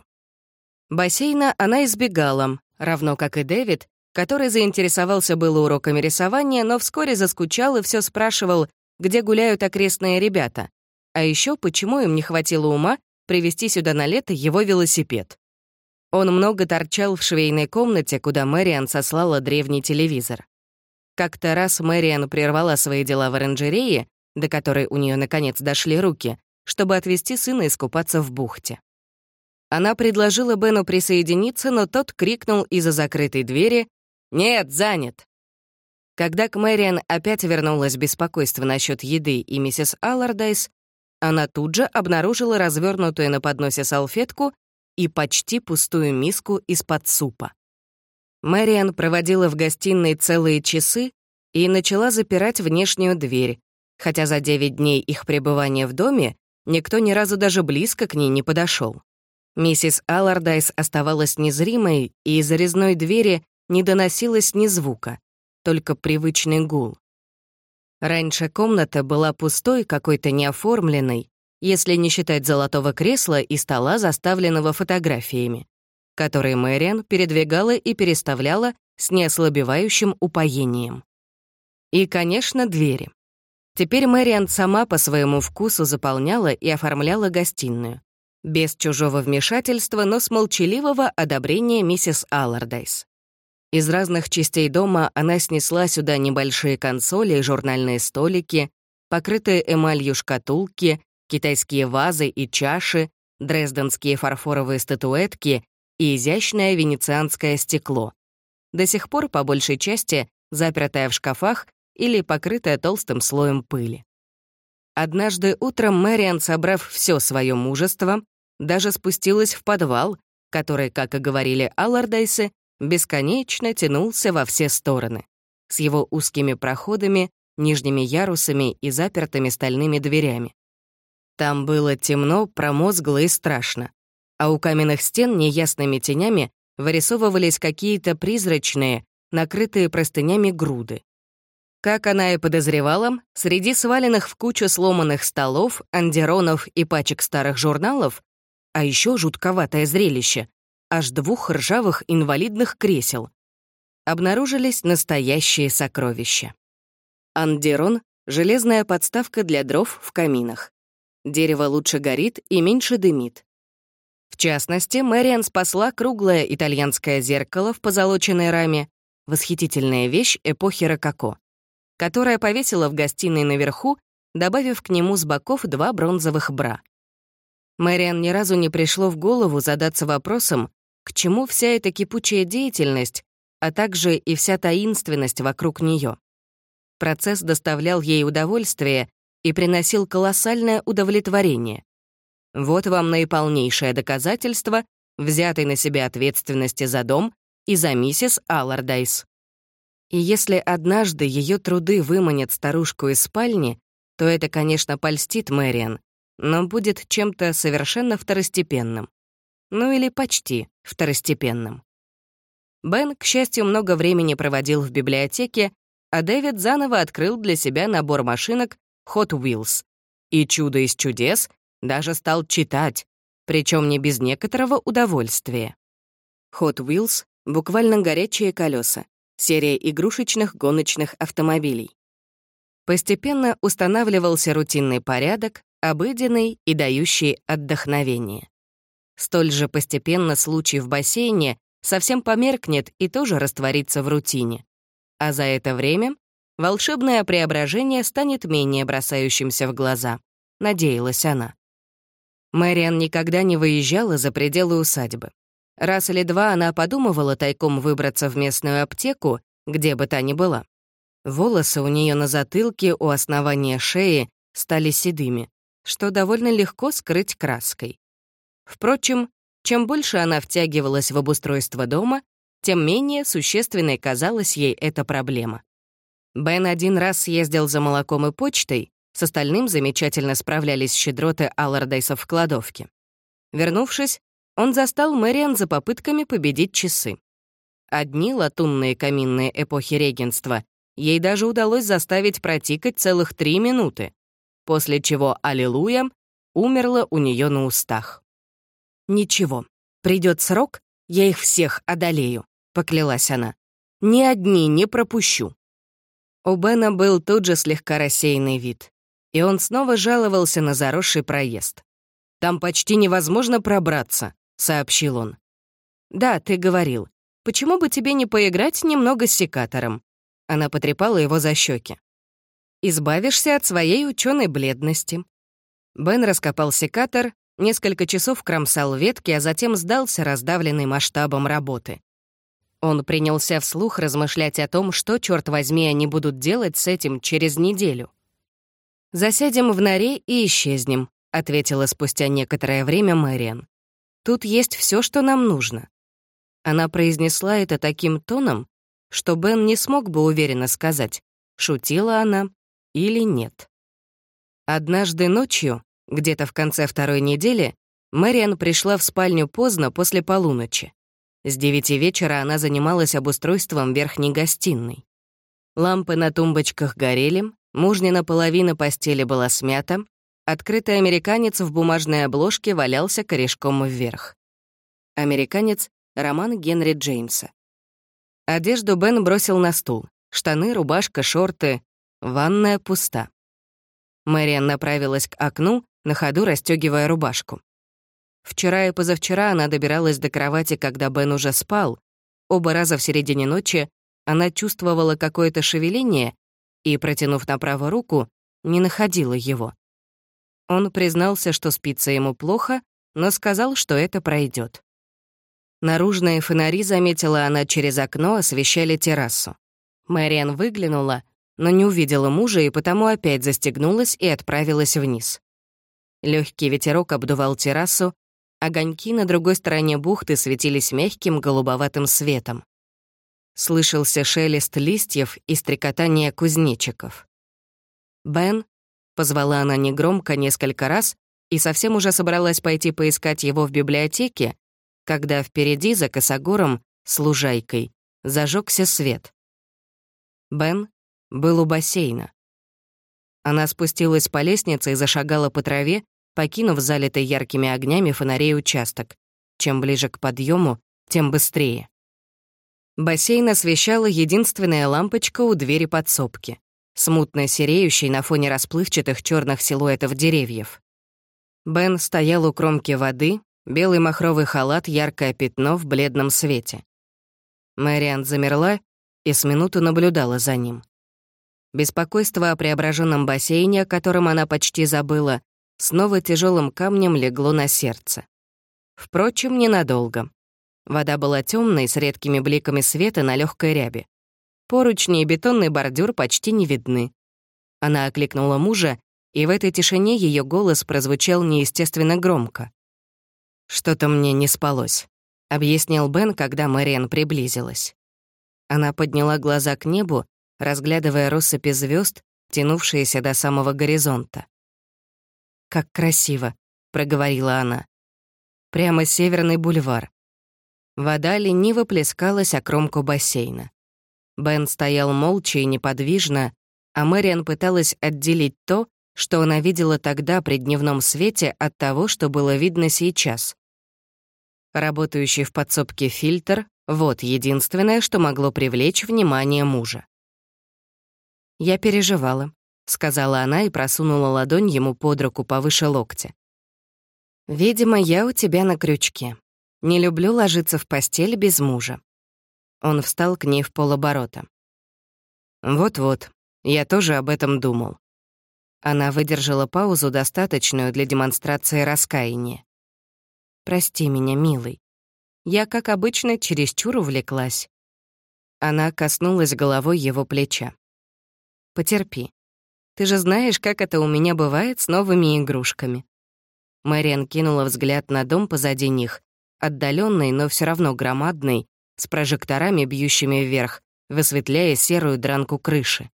Бассейна она избегала, равно как и Дэвид, который заинтересовался было уроками рисования, но вскоре заскучал и все спрашивал, где гуляют окрестные ребята, а еще почему им не хватило ума привезти сюда на лето его велосипед. Он много торчал в швейной комнате, куда Мэриан сослала древний телевизор. Как-то раз Мэриан прервала свои дела в оранжерее, до которой у нее наконец дошли руки, чтобы отвезти сына искупаться в бухте. Она предложила Бену присоединиться, но тот крикнул из-за закрытой двери «Нет, занят!». Когда к Мэриан опять вернулось беспокойство насчет еды и миссис Аллардайс, она тут же обнаружила развернутую на подносе салфетку и почти пустую миску из-под супа. Мэриан проводила в гостиной целые часы и начала запирать внешнюю дверь, хотя за 9 дней их пребывания в доме никто ни разу даже близко к ней не подошел. Миссис Аллардайс оставалась незримой, и из резной двери не доносилось ни звука, только привычный гул. Раньше комната была пустой, какой-то неоформленной, если не считать золотого кресла и стола, заставленного фотографиями, которые Мэриан передвигала и переставляла с неослабевающим упоением. И, конечно, двери. Теперь Мэриан сама по своему вкусу заполняла и оформляла гостиную. Без чужого вмешательства, но с молчаливого одобрения миссис Аллардайс. Из разных частей дома она снесла сюда небольшие консоли и журнальные столики, покрытые эмалью шкатулки, китайские вазы и чаши, дрезденские фарфоровые статуэтки и изящное венецианское стекло. До сих пор, по большей части, запертое в шкафах или покрытое толстым слоем пыли. Однажды утром Мэриан, собрав все свое мужество, даже спустилась в подвал, который, как и говорили Аллардайсы, бесконечно тянулся во все стороны, с его узкими проходами, нижними ярусами и запертыми стальными дверями. Там было темно, промозгло и страшно, а у каменных стен неясными тенями вырисовывались какие-то призрачные, накрытые простынями груды. Как она и подозревала, среди сваленных в кучу сломанных столов, андеронов и пачек старых журналов, а еще жутковатое зрелище, аж 2 ржавых инвалидных кресел, обнаружились настоящие сокровища. Андерон — железная подставка для дров в каминах. Дерево лучше горит и меньше дымит. В частности, Мэриан спасла круглое итальянское зеркало в позолоченной раме, восхитительная вещь эпохи рококо, которая повесила в гостиной наверху добавив к нему с боков 2 бронзовых бра. Мэриан ни разу не пришло в голову задаться вопросом, к чему вся эта кипучая деятельность, а также и вся таинственность вокруг нее. Процесс доставлял ей удовольствие и приносил колоссальное удовлетворение. Вот вам наиполнейшее доказательство взятой на себя ответственности за дом и за миссис Аллардайс. И если однажды ее труды выманят старушку из спальни, то это, конечно, польстит Мэриан, но будет чем-то совершенно второстепенным. Ну или почти второстепенным. Бен, к счастью, много времени проводил в библиотеке, а Дэвид заново открыл для себя набор машинок Hot Wheels. И чудо из чудес даже стал читать, причем не без некоторого удовольствия. Hot Wheels — буквально горячие колеса, серия игрушечных гоночных автомобилей. Постепенно устанавливался рутинный порядок, обыденный и дающий отдохновение. Столь же постепенно случай в бассейне совсем померкнет и тоже растворится в рутине. А за это время волшебное преображение станет менее бросающимся в глаза, надеялась она. Мэриан никогда не выезжала за пределы усадьбы. Раз или два она подумывала тайком выбраться в местную аптеку, где бы та ни была. Волосы у нее на затылке у основания шеи стали седыми, что довольно легко скрыть краской. Впрочем, чем больше она втягивалась в обустройство дома, тем менее существенной казалась ей эта проблема. Бен один раз съездил за молоком и почтой, с остальным замечательно справлялись щедроты Аллардайсов в кладовке. Вернувшись, он застал Мэриан за попытками победить часы. Одни латунные каминные эпохи регенства ей даже удалось заставить протикать целых 3 минуты, после чего «Аллилуйя» умерла у нее на устах. «Ничего, придет срок, я их всех одолею», — поклялась она. «Ни одни не пропущу». У Бена был тут же слегка рассеянный вид, и он снова жаловался на заросший проезд. «Там почти невозможно пробраться», — сообщил он. «Да, ты говорил. Почему бы тебе не поиграть немного с секатором?» Она потрепала его за щеки. «Избавишься от своей ученой бледности». Бен раскопал секатор, несколько часов кромсал ветки, а затем сдался, раздавленный масштабом работы. Он принялся вслух размышлять о том, что, черт возьми, они будут делать с этим через неделю. «Засядем в норе и исчезнем», — ответила спустя некоторое время Мэриан. «Тут есть все, что нам нужно». Она произнесла это таким тоном, что Бен не смог бы уверенно сказать, шутила она или нет. Однажды ночью, где-то в конце 2-й недели, Мэриан пришла в спальню поздно после полуночи. С 9 вечера она занималась обустройством верхней гостиной. Лампы на тумбочках горели, мужнина половина постели была смята, открытый американец в бумажной обложке валялся корешком вверх. Американец — роман Генри Джеймса. Одежду Бен бросил на стул. Штаны, рубашка, шорты. Ванная пуста. Мэриан направилась к окну, на ходу расстёгивая рубашку. Вчера и позавчера она добиралась до кровати, когда Бен уже спал. Оба раза в середине ночи она чувствовала какое-то шевеление и, протянув направо руку, не находила его. Он признался, что спится ему плохо, но сказал, что это пройдет. Наружные фонари, заметила она через окно, освещали террасу. Мэриан выглянула, но не увидела мужа и потому опять застегнулась и отправилась вниз. Легкий ветерок обдувал террасу, огоньки на другой стороне бухты светились мягким голубоватым светом. Слышался шелест листьев и стрекотание кузнечиков. «Бен», — позвала она негромко несколько раз и совсем уже собралась пойти поискать его в библиотеке, когда впереди, за косогором, с лужайкой, зажегся свет. Бен был у бассейна. Она спустилась по лестнице и зашагала по траве, покинув залитый яркими огнями фонарей участок. Чем ближе к подъему, тем быстрее. Бассейн освещала единственная лампочка у двери подсобки, смутно сереющей на фоне расплывчатых черных силуэтов деревьев. Бен стоял у кромки воды, белый махровый халат, яркое пятно в бледном свете. Мэриан замерла и с минуту наблюдала за ним. Беспокойство о преображенном бассейне, о котором она почти забыла, снова тяжелым камнем легло на сердце. Впрочем, ненадолго. Вода была темной, с редкими бликами света на легкой ряби. Поручни и бетонный бордюр почти не видны. Она окликнула мужа, и в этой тишине ее голос прозвучал неестественно громко. «Что-то мне не спалось», — объяснил Бен, когда Мэриан приблизилась. Она подняла глаза к небу, разглядывая россыпи звезд, тянувшиеся до самого горизонта. «Как красиво», — проговорила она. «Прямо Северный бульвар». Вода лениво плескалась о кромку бассейна. Бен стоял молча и неподвижно, а Мэриан пыталась отделить то, что она видела тогда при дневном свете, от того, что было видно сейчас. Работающий в подсобке фильтр — вот единственное, что могло привлечь внимание мужа. «Я переживала», — сказала она и просунула ладонь ему под руку повыше локтя. «Видимо, я у тебя на крючке. Не люблю ложиться в постель без мужа». Он встал к ней в полоборота. «Вот-вот, я тоже об этом думал». Она выдержала паузу, достаточную для демонстрации раскаяния. «Прости меня, милый. Я, как обычно, чересчур увлеклась». Она коснулась головой его плеча. «Потерпи. Ты же знаешь, как это у меня бывает с новыми игрушками». Мэриан кинула взгляд на дом позади них, отдаленный, но все равно громадный, с прожекторами, бьющими вверх, высветляя серую дранку крыши.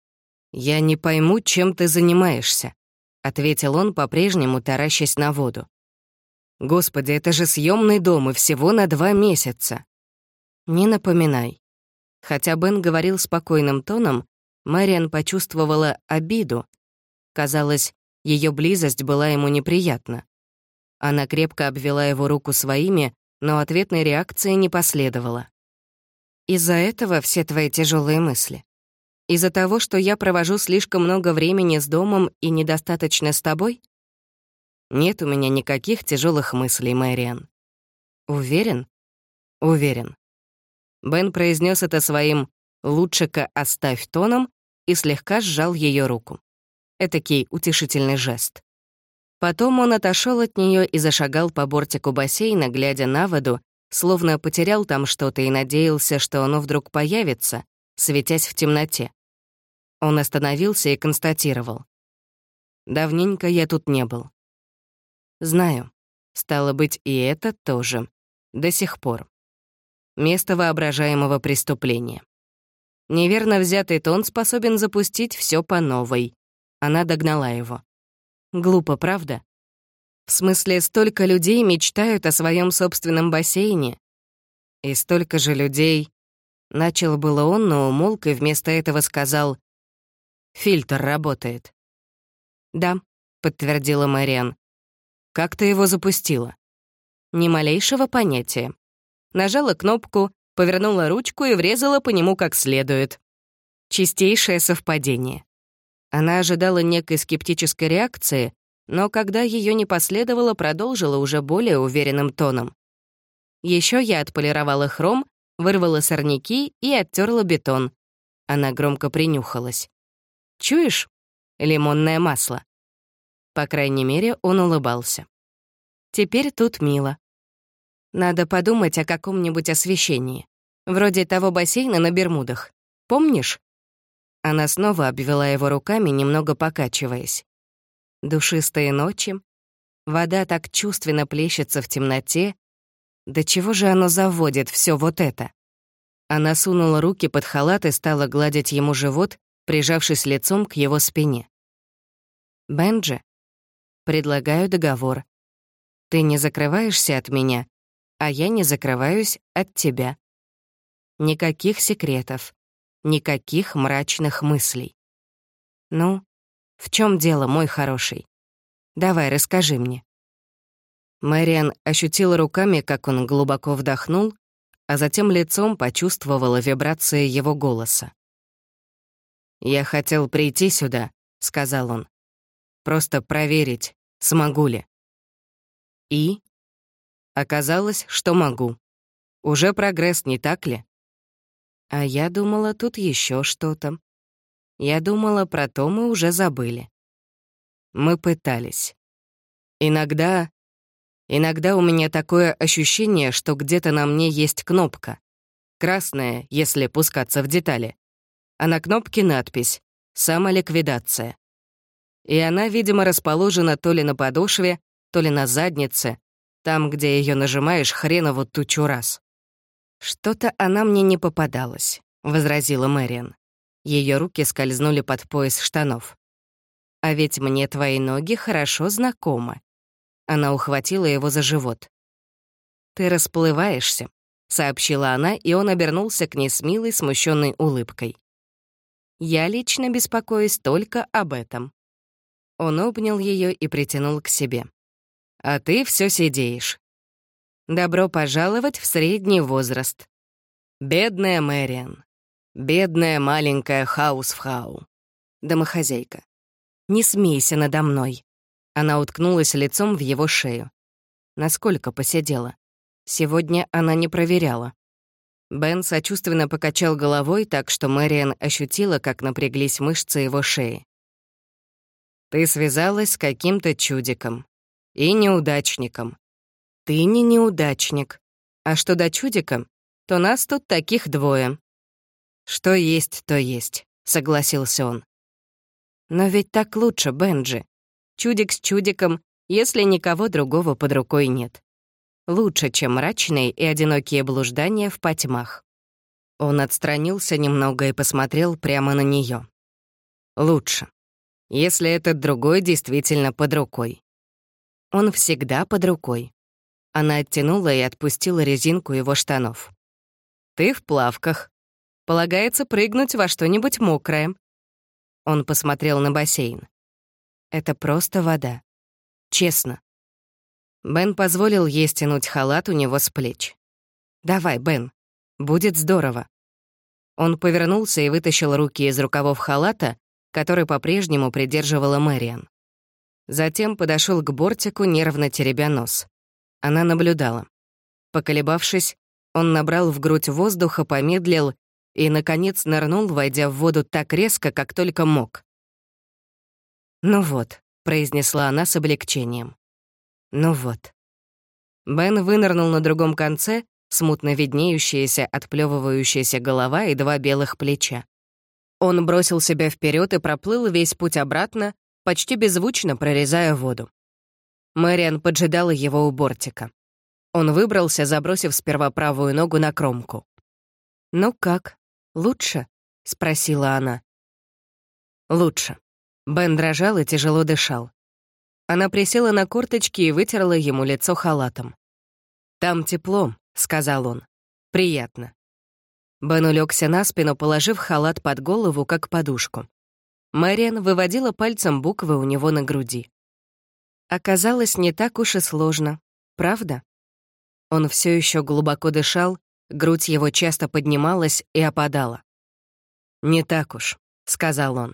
«Я не пойму, чем ты занимаешься», — ответил он, по-прежнему таращась на воду. «Господи, это же съемный дом, и всего на 2 месяца». «Не напоминай». Хотя Бен говорил спокойным тоном, Мэриан почувствовала обиду. Казалось, ее близость была ему неприятна. Она крепко обвела его руку своими, но ответной реакции не последовало. «Из-за этого все твои тяжелые мысли? Из-за того, что я провожу слишком много времени с домом и недостаточно с тобой?» «Нет у меня никаких тяжелых мыслей, Мэриан». «Уверен?» «Уверен». Бен произнес это своим «лучше-ка оставь» тоном и слегка сжал ее руку. Этакий утешительный жест. Потом он отошел от нее и зашагал по бортику бассейна, глядя на воду, словно потерял там что-то и надеялся, что оно вдруг появится, светясь в темноте. Он остановился и констатировал. «Давненько я тут не был». «Знаю. Стало быть, и это тоже. До сих пор. Место воображаемого преступления. Неверно взятый тон способен запустить все по новой». Она догнала его. «Глупо, правда? В смысле, столько людей мечтают о своем собственном бассейне. И столько же людей...» Начал было он, но умолк и вместо этого сказал: «Фильтр работает». «Да», — подтвердила Мэриан. «Как ты его запустила?» «Ни малейшего понятия. Нажала кнопку, повернула ручку и врезала по нему как следует. Чистейшее совпадение». Она ожидала некой скептической реакции, но когда ее не последовало, продолжила уже более уверенным тоном. Еще я отполировала хром, вырвала сорняки и оттерла бетон. Она громко принюхалась. «Чуешь? Лимонное масло». По крайней мере, он улыбался. «Теперь тут мило. Надо подумать о каком-нибудь освещении. Вроде того бассейна на Бермудах. Помнишь?» Она снова обвела его руками, немного покачиваясь. Душистые ночи. Вода так чувственно плещется в темноте. Да чего же оно заводит все вот это? Она сунула руки под халат и стала гладить ему живот, прижавшись лицом к его спине. «Бенджи, предлагаю договор. Ты не закрываешься от меня, а я не закрываюсь от тебя. Никаких секретов, никаких мрачных мыслей. Ну, в чем дело, мой хороший? Давай, расскажи мне». Мэриан ощутила руками, как он глубоко вдохнул, а затем лицом почувствовала вибрации его голоса. «Я хотел прийти сюда», — сказал он. «Просто проверить, смогу ли». И? Оказалось, что могу. Уже прогресс, не так ли? А я думала, тут еще что-то. Я думала, про то мы уже забыли. Мы пытались. Иногда у меня такое ощущение, что где-то на мне есть кнопка. Красная, если пускаться в детали. А на кнопке надпись «Самоликвидация». И она, видимо, расположена то ли на подошве, то ли на заднице, там, где ее нажимаешь хренову тучу раз. «Что-то она мне не попадалась», — возразила Мэриан. Ее руки скользнули под пояс штанов. «А ведь мне твои ноги хорошо знакомы». Она ухватила его за живот. «Ты расплываешься», — сообщила она, и он обернулся к ней с милой, смущенной улыбкой. «Я лично беспокоюсь только об этом». Он обнял ее и притянул к себе. «А ты все сидеешь. Добро пожаловать в средний возраст. Бедная Мэриан. Бедная маленькая хаусфрау. Домохозяйка. Не смейся надо мной». Она уткнулась лицом в его шею. Насколько посидела? Сегодня она не проверяла. Бен сочувственно покачал головой так, что Мэриан ощутила, как напряглись мышцы его шеи. «Ты связалась с каким-то чудиком. И неудачником. Ты не неудачник. А что до чудика, то нас тут таких двое». «Что есть, то есть», — согласился он. «Но ведь так лучше, Бенджи. Чудик с чудиком, если никого другого под рукой нет. Лучше, чем мрачные и одинокие блуждания в потьмах». Он отстранился немного и посмотрел прямо на нее. «Лучше, если этот другой действительно под рукой». Он всегда под рукой. Она оттянула и отпустила резинку его штанов. «Ты в плавках. Полагается прыгнуть во что-нибудь мокрое». Он посмотрел на бассейн. «Это просто вода. Честно». Бен позволил ей стянуть халат у него с плеч. «Давай, Бен, будет здорово». Он повернулся и вытащил руки из рукавов халата, который по-прежнему придерживала Мэриан. Затем подошел к бортику, нервно теребя нос. Она наблюдала. Поколебавшись, он набрал в грудь воздуха, помедлил и, наконец, нырнул, войдя в воду так резко, как только мог. «Ну вот», — произнесла она с облегчением. «Ну вот». Бен вынырнул на другом конце, смутно виднеющаяся, отплёвывающаяся голова и два белых плеча. Он бросил себя вперед и проплыл весь путь обратно, почти беззвучно прорезая воду. Мэриан поджидала его у бортика. Он выбрался, забросив сперва правую ногу на кромку. «Ну как, лучше?» — спросила она. «Лучше». Бен дрожал и тяжело дышал. Она присела на корточки и вытерла ему лицо халатом. «Там тепло», — сказал он. «Приятно». Бен улегся на спину, положив халат под голову, как подушку. Мэриан выводила пальцем буквы у него на груди. Оказалось, не так уж и сложно, правда? Он все еще глубоко дышал, грудь его часто поднималась и опадала. «Не так уж», — сказал он.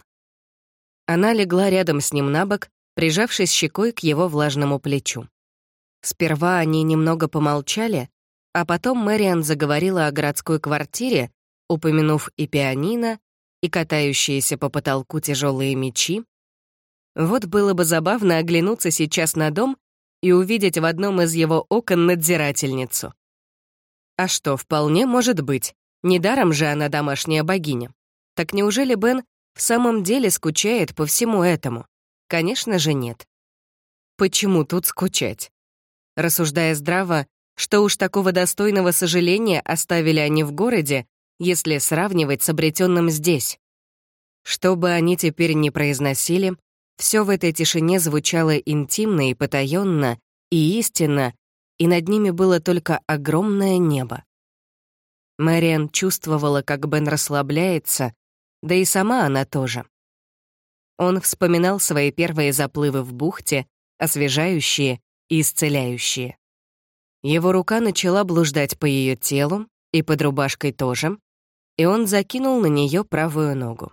Она легла рядом с ним на бок, прижавшись щекой к его влажному плечу. Сперва они немного помолчали, а потом Мэриан заговорила о городской квартире, упомянув и пианино, и катающиеся по потолку тяжелые мечи. Вот было бы забавно оглянуться сейчас на дом и увидеть в одном из его окон надзирательницу. А что, вполне может быть. Недаром же она домашняя богиня. Так неужели Бен в самом деле скучает по всему этому? Конечно же, нет. Почему тут скучать? Рассуждая здраво, что уж такого достойного сожаления оставили они в городе, если сравнивать с обретенным здесь? Что бы они теперь ни произносили, все в этой тишине звучало интимно и потаённо, и истинно, и над ними было только огромное небо. Мэриан чувствовала, как Бен расслабляется, да и сама она тоже. Он вспоминал свои первые заплывы в бухте, освежающие и исцеляющие. Его рука начала блуждать по ее телу, и под рубашкой тоже, и он закинул на нее правую ногу.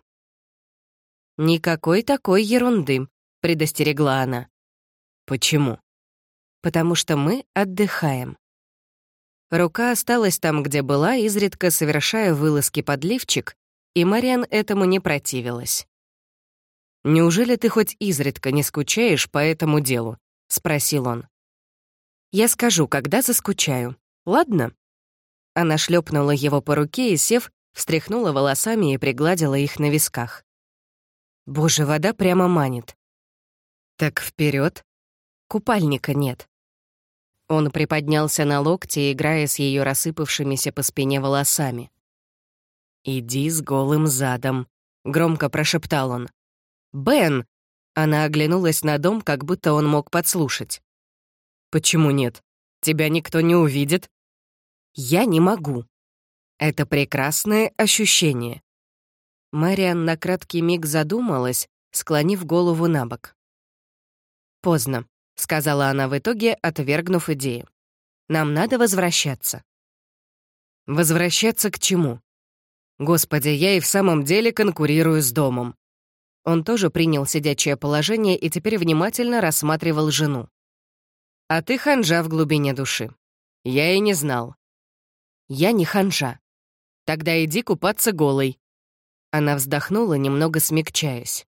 «Никакой такой ерунды», — предостерегла она. «Почему?» «Потому что мы отдыхаем». Рука осталась там, где была, изредка совершая вылазки под лифчик, и Мэриан этому не противилась. «Неужели ты хоть изредка не скучаешь по этому делу?» — спросил он. «Я скажу, когда заскучаю. Ладно?» Она шлепнула его по руке и, сев, встряхнула волосами и пригладила их на висках. «Боже, вода прямо манит». «Так вперед. Купальника нет». Он приподнялся на локте, играя с ее рассыпавшимися по спине волосами. «Иди с голым задом», — громко прошептал он. «Бен!» — она оглянулась на дом, как будто он мог подслушать. «Почему нет? Тебя никто не увидит». «Я не могу. Это прекрасное ощущение». Мэриан на краткий миг задумалась, склонив голову на бок. «Поздно», — сказала она в итоге, отвергнув идею. «Нам надо возвращаться». «Возвращаться к чему? Господи, я и в самом деле конкурирую с домом». Он тоже принял сидячее положение и теперь внимательно рассматривал жену. «А ты ханжа в глубине души. Я и не знал». «Я не ханжа. Тогда иди купаться голой». Она вздохнула, немного смягчаясь.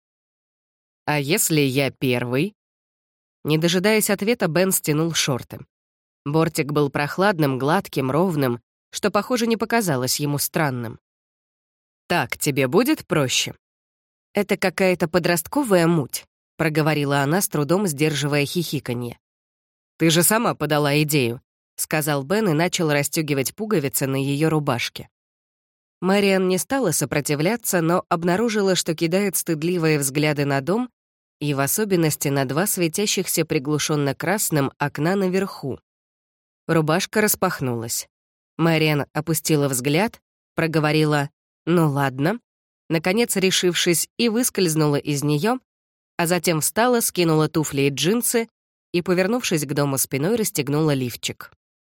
«А если я первый?» Не дожидаясь ответа, Бен стянул шорты. Бортик был прохладным, гладким, ровным, что, похоже, не показалось ему странным. «Так тебе будет проще?» «Это какая-то подростковая муть», — проговорила она, с трудом сдерживая хихиканье. «Ты же сама подала идею», — сказал Бен и начал расстёгивать пуговицы на ее рубашке. Мэриан не стала сопротивляться, но обнаружила, что кидает стыдливые взгляды на дом и в особенности на два светящихся приглушенно красным окна наверху. Рубашка распахнулась. Мэриан опустила взгляд, проговорила «ну ладно», наконец решившись, и выскользнула из нее, а затем встала, скинула туфли и джинсы и, повернувшись к дому спиной, расстегнула лифчик.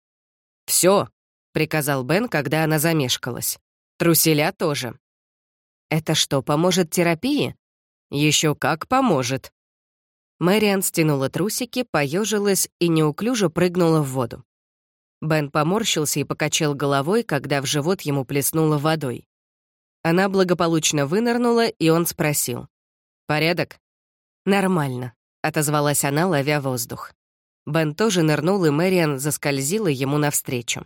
«Всё», — приказал Бен, когда она замешкалась. «Труселя тоже». «Это что, поможет терапии?» «Ещё как поможет». Мэриан стянула трусики, поёжилась и неуклюже прыгнула в воду. Бен поморщился и покачал головой, когда в живот ему плеснуло водой. Она благополучно вынырнула, и он спросил. «Порядок?» «Нормально», — отозвалась она, ловя воздух. Бен тоже нырнул, и Мэриан заскользила ему навстречу.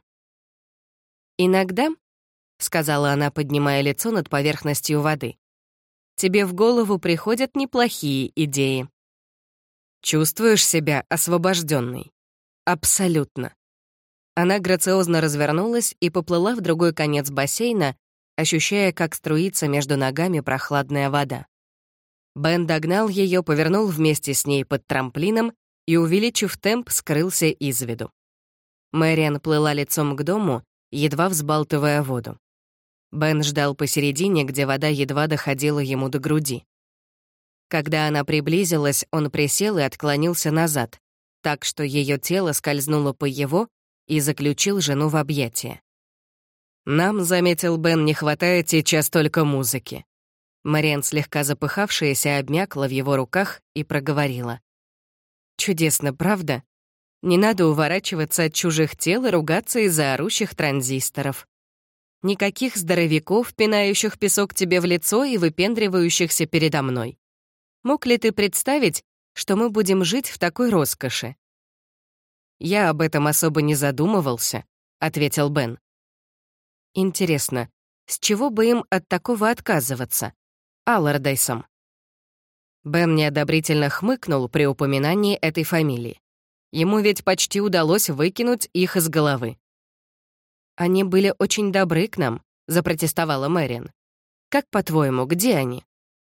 «Иногда», — сказала она, поднимая лицо над поверхностью воды, «тебе в голову приходят неплохие идеи». «Чувствуешь себя освобожденной?» «Абсолютно». Она грациозно развернулась и поплыла в другой конец бассейна, ощущая, как струится между ногами прохладная вода. Бен догнал ее, повернул вместе с ней под трамплином и, увеличив темп, скрылся из виду. Мэриан плыла лицом к дому, едва взбалтывая воду. Бен ждал посередине, где вода едва доходила ему до груди. Когда она приблизилась, он присел и отклонился назад, так что ее тело скользнуло по его и заключил жену в объятия. «Нам, — заметил Бен, — не хватает сейчас только музыки». Мэриан, слегка запыхавшаяся, обмякла в его руках и проговорила. «Чудесно, правда? Не надо уворачиваться от чужих тел и ругаться из-за орущих транзисторов. Никаких здоровяков, пинающих песок тебе в лицо и выпендривающихся передо мной. Мог ли ты представить, что мы будем жить в такой роскоши?» «Я об этом особо не задумывался», — ответил Бен. «Интересно, с чего бы им от такого отказываться? Аллардайсом?» Бен неодобрительно хмыкнул при упоминании этой фамилии. Ему ведь почти удалось выкинуть их из головы. «Они были очень добры к нам», — запротестовала Мэриан. «Как, по-твоему, где они?»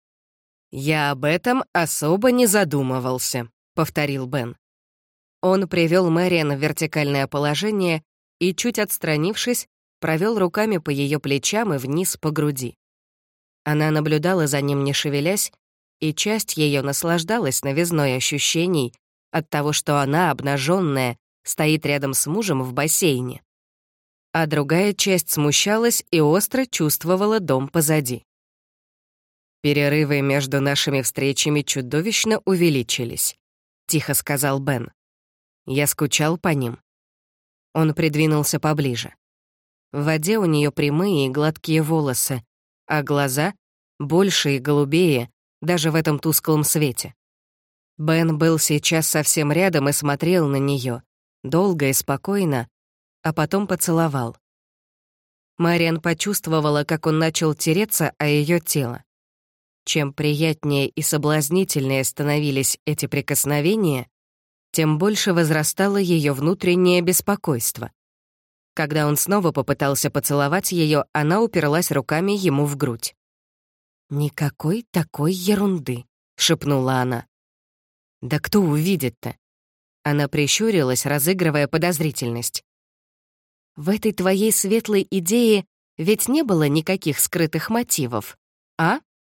«Я об этом особо не задумывался», — повторил Бен. Он привел Мэриан в вертикальное положение и, чуть отстранившись, провел руками по ее плечам и вниз по груди. Она наблюдала за ним, не шевелясь, и часть ее наслаждалась новизной ощущений от того, что она, обнаженная, стоит рядом с мужем в бассейне. А другая часть смущалась и остро чувствовала дом позади. «Перерывы между нашими встречами чудовищно увеличились», — тихо сказал Бен. «Я скучал по ним». Он придвинулся поближе. В воде у нее прямые и гладкие волосы, а глаза больше и голубее даже в этом тусклом свете. Бен был сейчас совсем рядом и смотрел на нее, долго и спокойно, а потом поцеловал. Мэриан почувствовала, как он начал тереться о ее тело. Чем приятнее и соблазнительнее становились эти прикосновения, тем больше возрастало ее внутреннее беспокойство. Когда он снова попытался поцеловать ее, она уперлась руками ему в грудь. «Никакой такой ерунды», — шепнула она. «Да кто увидит-то?» Она прищурилась, разыгрывая подозрительность. «В этой твоей светлой идее ведь не было никаких скрытых мотивов, а?»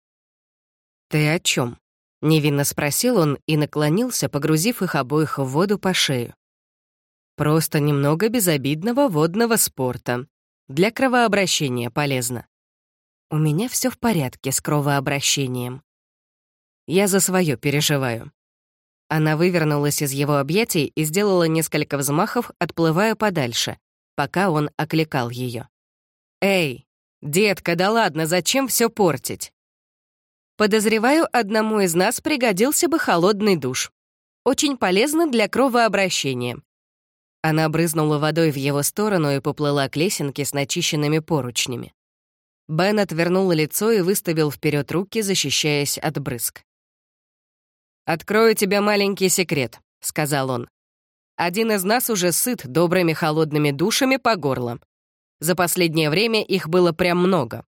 «Ты о чем? Невинно спросил он и наклонился, погрузив их обоих в воду по шею. «Просто немного безобидного водного спорта. Для кровообращения полезно». «У меня все в порядке с кровообращением». «Я за свое переживаю». Она вывернулась из его объятий и сделала несколько взмахов, отплывая подальше, пока он окликал ее. «Эй, детка, да ладно, зачем все портить?» «Подозреваю, одному из нас пригодился бы холодный душ. Очень полезно для кровообращения». Она брызнула водой в его сторону и поплыла к лесенке с начищенными поручнями. Бен отвернул лицо и выставил вперед руки, защищаясь от брызг. «Открою тебе маленький секрет», — сказал он. «Один из нас уже сыт добрыми холодными душами по горло. За последнее время их было прям много».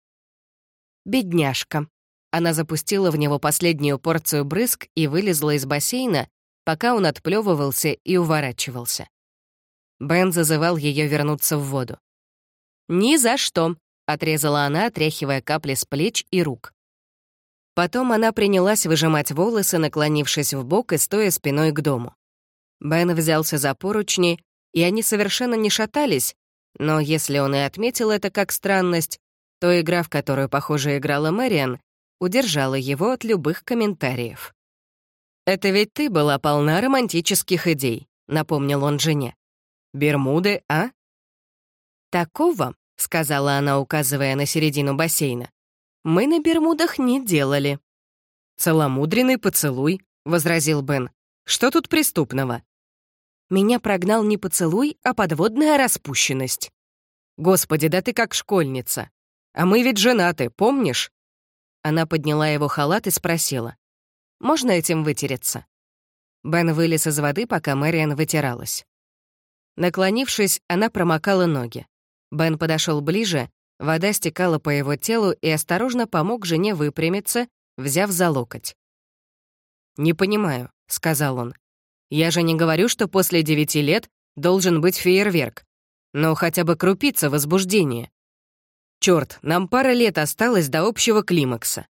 «Бедняжка». Она запустила в него последнюю порцию брызг и вылезла из бассейна, пока он отплевывался и уворачивался. Бен зазывал ее вернуться в воду. «Ни за что», — отрезала она, отряхивая капли с плеч и рук. Потом она принялась выжимать волосы, наклонившись вбок и стоя спиной к дому. Бен взялся за поручни, и они совершенно не шатались, но если он и отметил это как странность, то игра, в которую, похоже, играла Мэриан, удержала его от любых комментариев. «Это ведь ты была полна романтических идей», — напомнил он жене. «Бермуды, а?» «Такого», — сказала она, указывая на середину бассейна, «мы на Бермудах не делали». «Целомудренный поцелуй», — возразил Бен. «Что тут преступного?» «Меня прогнал не поцелуй, а подводная распущенность». «Господи, да ты как школьница. А мы ведь женаты, помнишь?» Она подняла его халат и спросила. «Можно этим вытереться?» Бен вылез из воды, пока Мэриан вытиралась. Наклонившись, она промокала ноги. Бен подошел ближе, вода стекала по его телу и осторожно помог жене выпрямиться, взяв за локоть. «Не понимаю», — сказал он. «Я же не говорю, что после 9 лет должен быть фейерверк, но хотя бы крупица возбуждения. Чёрт, нам пара лет осталось до общего климакса».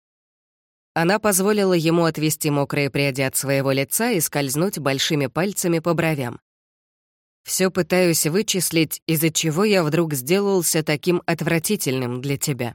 Она позволила ему отвести мокрые пряди от своего лица и скользнуть большими пальцами по бровям. «Всё пытаюсь вычислить, из-за чего я вдруг сделался таким отвратительным для тебя».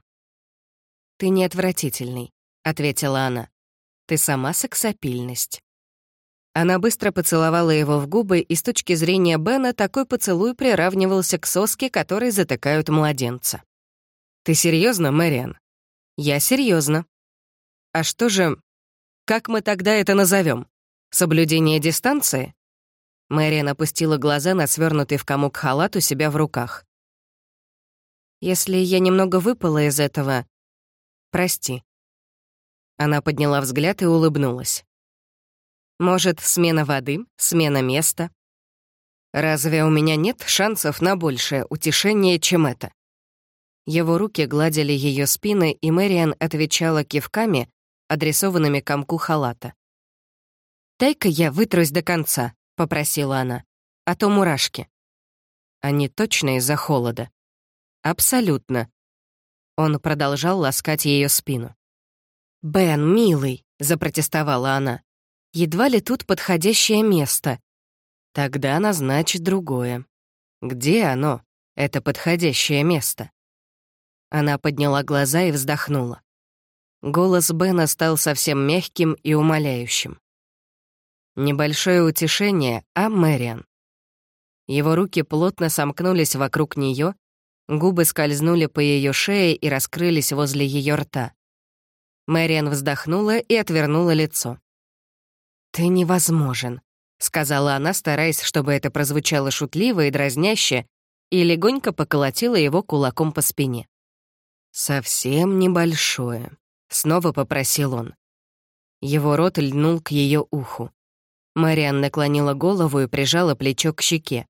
«Ты не отвратительный», — ответила она. «Ты сама сексапильность». Она быстро поцеловала его в губы, и с точки зрения Бена такой поцелуй приравнивался к соске, которой затыкают младенца. «Ты серьезно, Мэриан?» «Я серьезно. А что же... Как мы тогда это назовем? Соблюдение дистанции?» Мэриан опустила глаза на свернутый в комок халат у себя в руках. «Если я немного выпала из этого... Прости». Она подняла взгляд и улыбнулась. «Может, смена воды, смена места? Разве у меня нет шансов на большее утешение, чем это?» Его руки гладили ее спины, и Мэриан отвечала кивками, адресованными комку халата. «Дай-ка я вытрусь до конца», — попросила она, — «а то мурашки». «Они точно из-за холода?» «Абсолютно». Он продолжал ласкать ее спину. «Бен, милый», — запротестовала она, — «едва ли тут подходящее место». «Тогда назначь другое. Где оно, это подходящее место?» Она подняла глаза и вздохнула. Голос Бена стал совсем мягким и умоляющим. Небольшое утешение, а Мэриан? Его руки плотно сомкнулись вокруг нее, Губы скользнули по ее шее и раскрылись возле ее рта. Мэриан вздохнула и отвернула лицо. «Ты невозможен», — сказала она, стараясь, чтобы это прозвучало шутливо и дразняще, и легонько поколотила его кулаком по спине. «Совсем небольшое», — снова попросил он. Его рот льнул к ее уху. Мэриан наклонила голову и прижала плечо к щеке.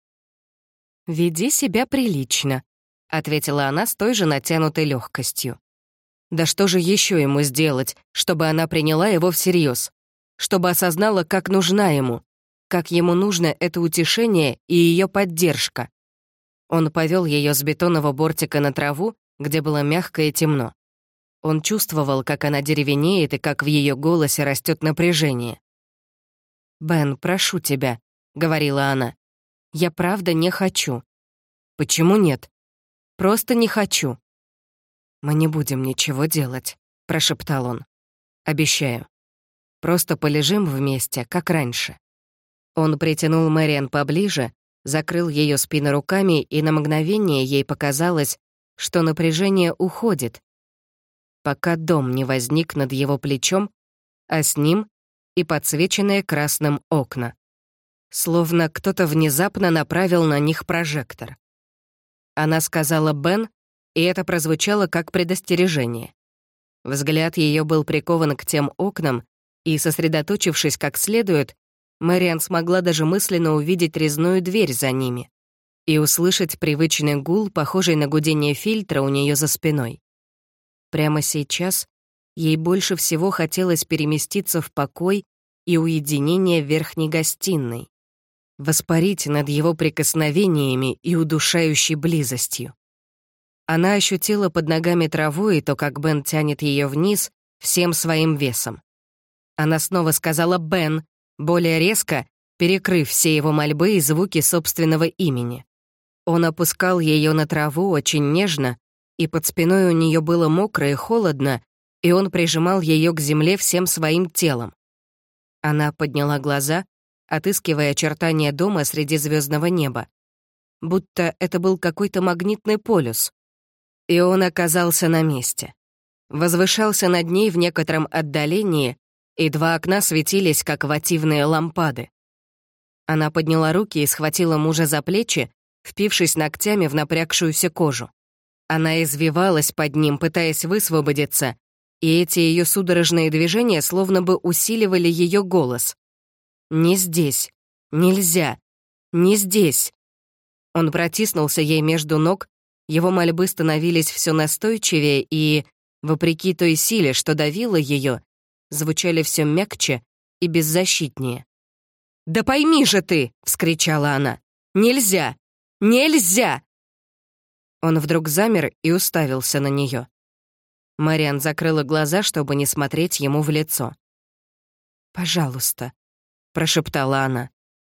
«Веди себя прилично», — ответила она с той же натянутой легкостью. Да что же еще ему сделать, чтобы она приняла его всерьез, чтобы осознала, как нужна ему, как ему нужно это утешение и ее поддержка? Он повел ее с бетонного бортика на траву, где было мягко и темно. Он чувствовал, как она деревенеет и как в ее голосе растет напряжение. «Бен, прошу тебя», — говорила она. «Я правда не хочу». «Почему нет?» «Просто не хочу». «Мы не будем ничего делать», — прошептал он. «Обещаю. Просто полежим вместе, как раньше». Он притянул Мэриан поближе, закрыл ее спину руками, и на мгновение ей показалось, что напряжение уходит, пока дом не возник над его плечом, а с ним и подсвеченные красным окна. Словно кто-то внезапно направил на них прожектор. Она сказала «Бен», и это прозвучало как предостережение. Взгляд ее был прикован к тем окнам, и, сосредоточившись как следует, Мэриан смогла даже мысленно увидеть резную дверь за ними и услышать привычный гул, похожий на гудение фильтра у нее за спиной. Прямо сейчас ей больше всего хотелось переместиться в покой и уединение в верхней гостиной, воспарить над его прикосновениями и удушающей близостью. Она ощутила под ногами траву и то, как Бен тянет ее вниз всем своим весом. Она снова сказала «Бен», более резко, перекрыв все его мольбы и звуки собственного имени. Он опускал ее на траву очень нежно, и под спиной у нее было мокро и холодно, и он прижимал ее к земле всем своим телом. Она подняла глаза, отыскивая очертания дома среди звездного неба, будто это был какой-то магнитный полюс. И он оказался на месте. Возвышался над ней в некотором отдалении, и два окна светились, как вативные лампады. Она подняла руки и схватила мужа за плечи, впившись ногтями в напрягшуюся кожу. Она извивалась под ним, пытаясь высвободиться, и эти ее судорожные движения словно бы усиливали ее голос. «Не здесь! Нельзя! Не здесь!» Он протиснулся ей между ног, его мольбы становились все настойчивее и, вопреки той силе, что давила ее, звучали все мягче и беззащитнее. «Да пойми же ты!» — вскричала она. «Нельзя! Нельзя!» Он вдруг замер и уставился на нее. Мэриан закрыла глаза, чтобы не смотреть ему в лицо. «Пожалуйста», — прошептала она.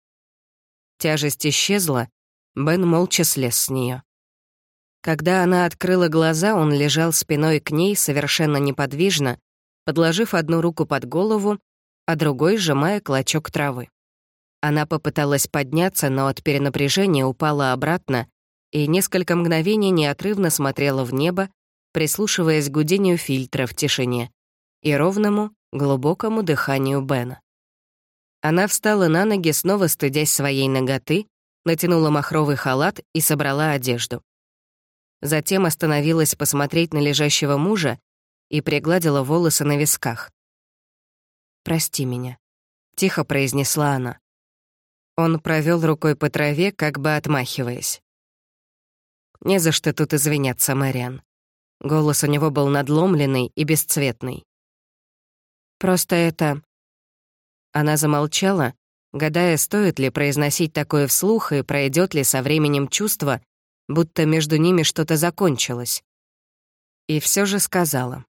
Тяжесть исчезла, Бен молча слез с нее. Когда она открыла глаза, он лежал спиной к ней, совершенно неподвижно, подложив одну руку под голову, а другой сжимая клочок травы. Она попыталась подняться, но от перенапряжения упала обратно и несколько мгновений неотрывно смотрела в небо, прислушиваясь к гудению фильтра в тишине и ровному, глубокому дыханию Бена. Она встала на ноги, снова стыдясь своей наготы, натянула махровый халат и собрала одежду. Затем остановилась посмотреть на лежащего мужа и пригладила волосы на висках. «Прости меня», — тихо произнесла она. Он провел рукой по траве, как бы отмахиваясь. «Не за что тут извиняться, Мэриан». Голос у него был надломленный и бесцветный. «Просто это...» Она замолчала, гадая, стоит ли произносить такое вслух и пройдет ли со временем чувство, будто между ними что-то закончилось. И все же сказала.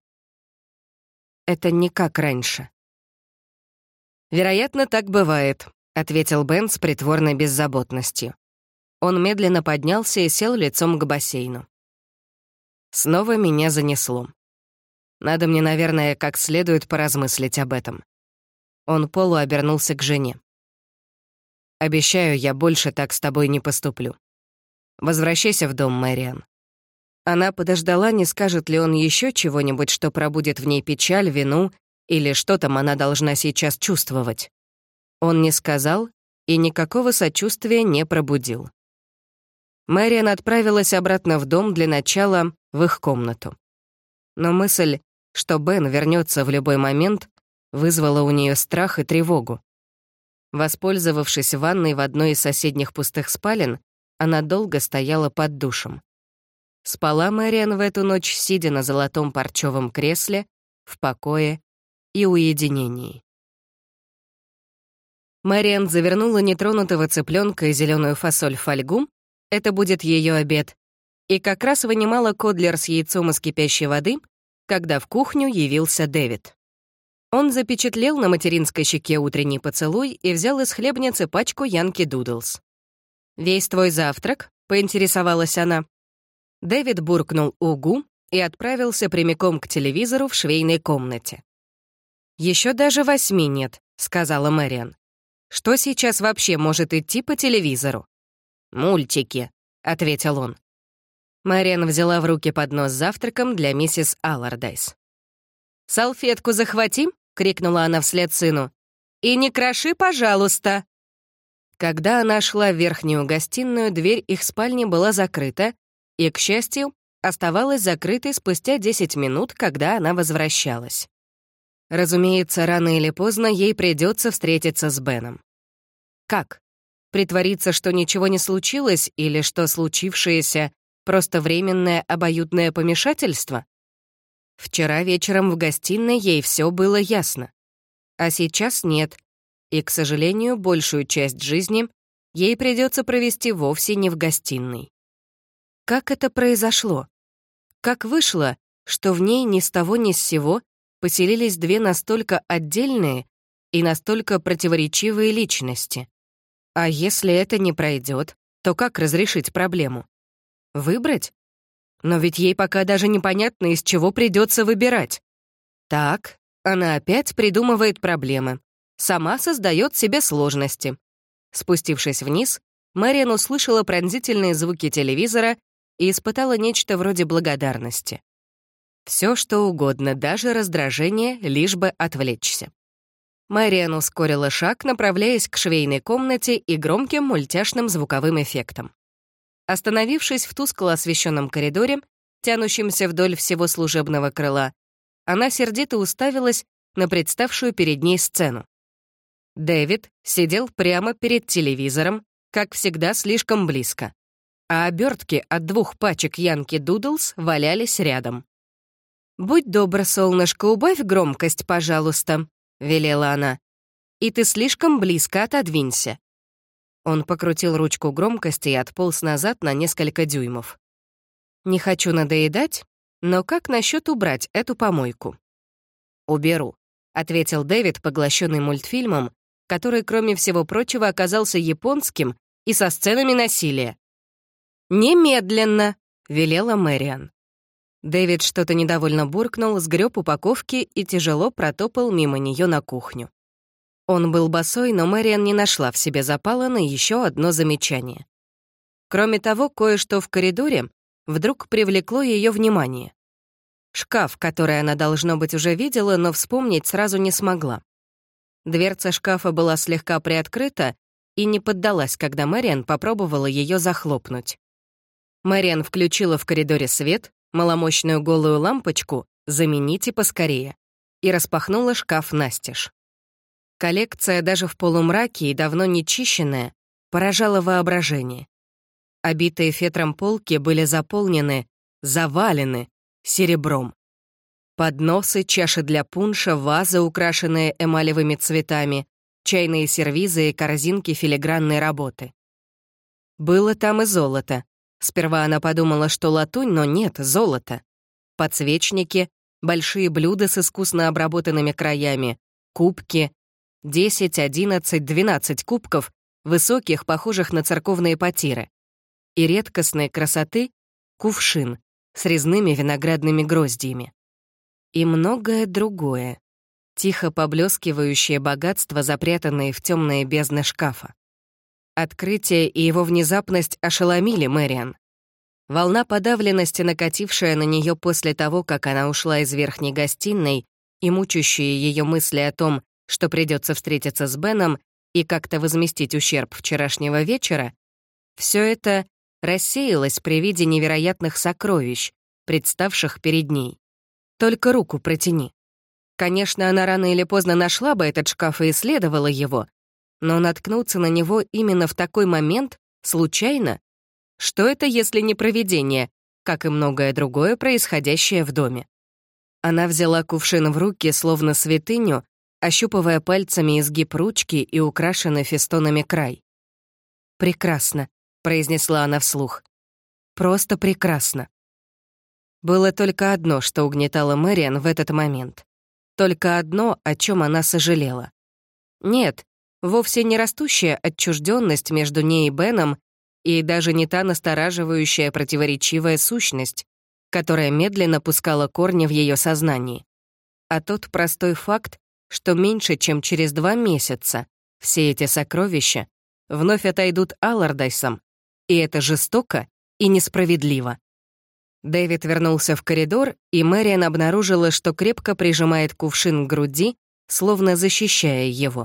«Это не как раньше». «Вероятно, так бывает», — ответил Бен с притворной беззаботностью. Он медленно поднялся и сел лицом к бассейну. Снова меня занесло. Надо мне, наверное, как следует поразмыслить об этом. Он полуобернулся к жене. «Обещаю, я больше так с тобой не поступлю. Возвращайся в дом, Мэриан. Она подождала, не скажет ли он еще чего-нибудь, что пробудет в ней печаль, вину или что там она должна сейчас чувствовать. Он не сказал и никакого сочувствия не пробудил. Мэриан отправилась обратно в дом, для начала в их комнату. Но мысль, что Бен вернется в любой момент, вызвала у нее страх и тревогу. Воспользовавшись ванной в одной из соседних пустых спален, она долго стояла под душем. Спала Мэриан в эту ночь, сидя на золотом парчевом кресле, в покое и уединении. Мэриан завернула нетронутого цыпленка и зеленую фасоль в фольгу, это будет ее обед, и как раз вынимала кодлер с яйцом из кипящей воды, когда в кухню явился Дэвид. Он запечатлел на материнской щеке утренний поцелуй и взял из хлебницы пачку Янки Дудлс. «Весь твой завтрак?» — поинтересовалась она. Дэвид буркнул «угу» и отправился прямиком к телевизору в швейной комнате. «Еще даже 8 нет», — сказала Мэриан. «Что сейчас вообще может идти по телевизору?» «Мультики», — ответил он. Мэриан взяла в руки поднос с завтраком для миссис Аллардайс. «Салфетку захвати!» — крикнула она вслед сыну. «И не кроши, пожалуйста!» Когда она шла в верхнюю гостиную, дверь их спальни была закрыта, и, к счастью, оставалась закрытой спустя 10 минут, когда она возвращалась. Разумеется, рано или поздно ей придется встретиться с Беном. Как? Притвориться, что ничего не случилось, или что случившееся — просто временное обоюдное помешательство? Вчера вечером в гостиной ей все было ясно. А сейчас нет, и, к сожалению, большую часть жизни ей придется провести вовсе не в гостиной. Как это произошло? Как вышло, что в ней ни с того ни с сего поселились две настолько отдельные и настолько противоречивые личности? А если это не пройдет, то как разрешить проблему? Выбрать? Но ведь ей пока даже непонятно, из чего придется выбирать. Так, она опять придумывает проблемы. Сама создает себе сложности. Спустившись вниз, Мэриан услышала пронзительные звуки телевизора и испытала нечто вроде благодарности. Все, что угодно, даже раздражение, лишь бы отвлечься. Мэриан ускорила шаг, направляясь к швейной комнате и громким мультяшным звуковым эффектам. Остановившись в тускло освещенном коридоре, тянущемся вдоль всего служебного крыла, она сердито уставилась на представшую перед ней сцену. Дэвид сидел прямо перед телевизором, как всегда, слишком близко, а обертки от 2 пачек Янки Дудлс валялись рядом. «Будь добра, солнышко, убавь громкость, пожалуйста», — велела она. «И ты слишком близко, отодвинься». Он покрутил ручку громкости и отполз назад на несколько дюймов. «Не хочу надоедать, но как насчет убрать эту помойку?» «Уберу», — ответил Дэвид, поглощенный мультфильмом, который, кроме всего прочего, оказался японским и со сценами насилия. «Немедленно!» — велела Мэриан. Дэвид что-то недовольно буркнул, сгреб упаковки и тяжело протопал мимо нее на кухню. Он был босой, но Мэриан не нашла в себе запала на еще одно замечание. Кроме того, кое-что в коридоре вдруг привлекло ее внимание. Шкаф, который она, должно быть, уже видела, но вспомнить сразу не смогла. Дверца шкафа была слегка приоткрыта и не поддалась, когда Мэриан попробовала ее захлопнуть. Мэриан включила в коридоре свет, маломощную голую лампочку «Замените поскорее» и распахнула шкаф настежь. Коллекция, даже в полумраке и давно не чищенная, поражала воображение. Обитые фетром полки были заполнены, завалены серебром. Подносы, чаши для пунша, вазы, украшенные эмалевыми цветами, чайные сервизы и корзинки филигранной работы. Было там и золото. Сперва она подумала, что латунь, но нет, золото. Подсвечники, большие блюда с искусно обработанными краями, кубки, 10, 11, 12 кубков, высоких, похожих на церковные потиры. И редкостной красоты кувшин с резными виноградными гроздьями. И многое другое. Тихо поблескивающее богатство, запрятанное в темные бездны шкафа. Открытие и его внезапность ошеломили Мэриан. Волна подавленности, накатившая на нее после того, как она ушла из верхней гостиной, и мучащие ее мысли о том, что придется встретиться с Беном и как-то возместить ущерб вчерашнего вечера, все это рассеялось при виде невероятных сокровищ, представших перед ней. Только руку протяни. Конечно, она рано или поздно нашла бы этот шкаф и исследовала его, но наткнуться на него именно в такой момент, случайно, что это, если не провидение, как и многое другое, происходящее в доме? Она взяла кувшин в руки, словно святыню, ощупывая пальцами изгиб ручки и украшенный фестонами край. «Прекрасно», — произнесла она вслух. «Просто прекрасно». Было только одно, что угнетало Мэриан в этот момент. Только одно, о чем она сожалела. Нет, вовсе не растущая отчужденность между ней и Беном, и даже не та настораживающая противоречивая сущность, которая медленно пускала корни в ее сознании, а тот простой факт, что меньше чем через 2 месяца все эти сокровища вновь отойдут Аллардайсам, и это жестоко и несправедливо. Дэвид вернулся в коридор, и Мэриан обнаружила, что крепко прижимает кувшин к груди, словно защищая его.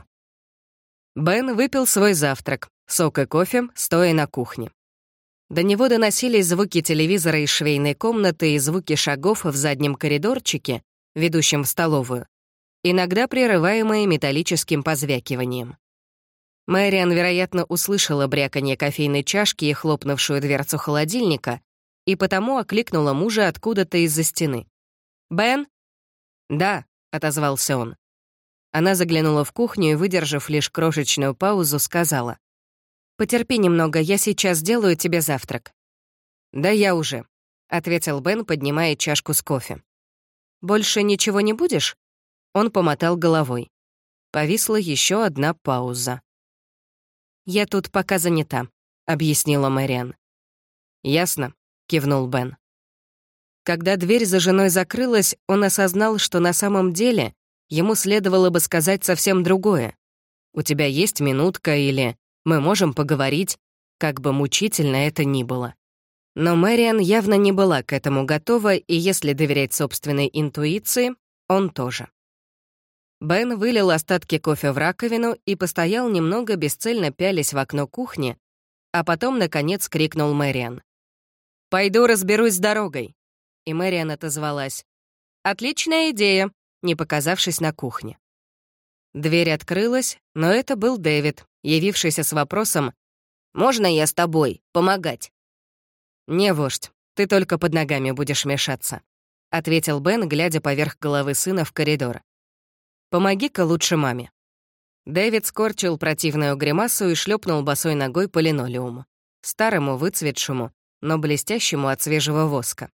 Бен выпил свой завтрак, сок и кофе, стоя на кухне. До него доносились звуки телевизора из швейной комнаты и звуки шагов в заднем коридорчике, ведущем в столовую, иногда прерываемые металлическим позвякиванием. Мэриан, вероятно, услышала бряканье кофейной чашки и хлопнувшую дверцу холодильника, и потому окликнула мужа откуда-то из-за стены. «Бен?» «Да», — отозвался он. Она заглянула в кухню и, выдержав лишь крошечную паузу, сказала: «Потерпи немного, я сейчас сделаю тебе завтрак». «Да я уже», — ответил Бен, поднимая чашку с кофе. «Больше ничего не будешь?» Он помотал головой. Повисла еще одна пауза. «Я тут пока занята», — объяснила Мэриан. «Ясно», — кивнул Бен. Когда дверь за женой закрылась, он осознал, что на самом деле ему следовало бы сказать совсем другое. «У тебя есть минутка» или «Мы можем поговорить», как бы мучительно это ни было. Но Мэриан явно не была к этому готова, и если доверять собственной интуиции, он тоже. Бен вылил остатки кофе в раковину и постоял немного, бесцельно пялясь в окно кухни, а потом, наконец, крикнул Мэриан: «Пойду разберусь с дорогой». И Мэриан отозвалась: «Отличная идея», не показавшись на кухне. Дверь открылась, но это был Дэвид, явившийся с вопросом: «Можно я с тобой помогать?» «Не, вождь, ты только под ногами будешь мешаться», — ответил Бен, глядя поверх головы сына в коридор. «Помоги-ка лучше маме». Дэвид скорчил противную гримасу и шлепнул босой ногой по линолеуму, старому, выцветшему, но блестящему от свежего воска.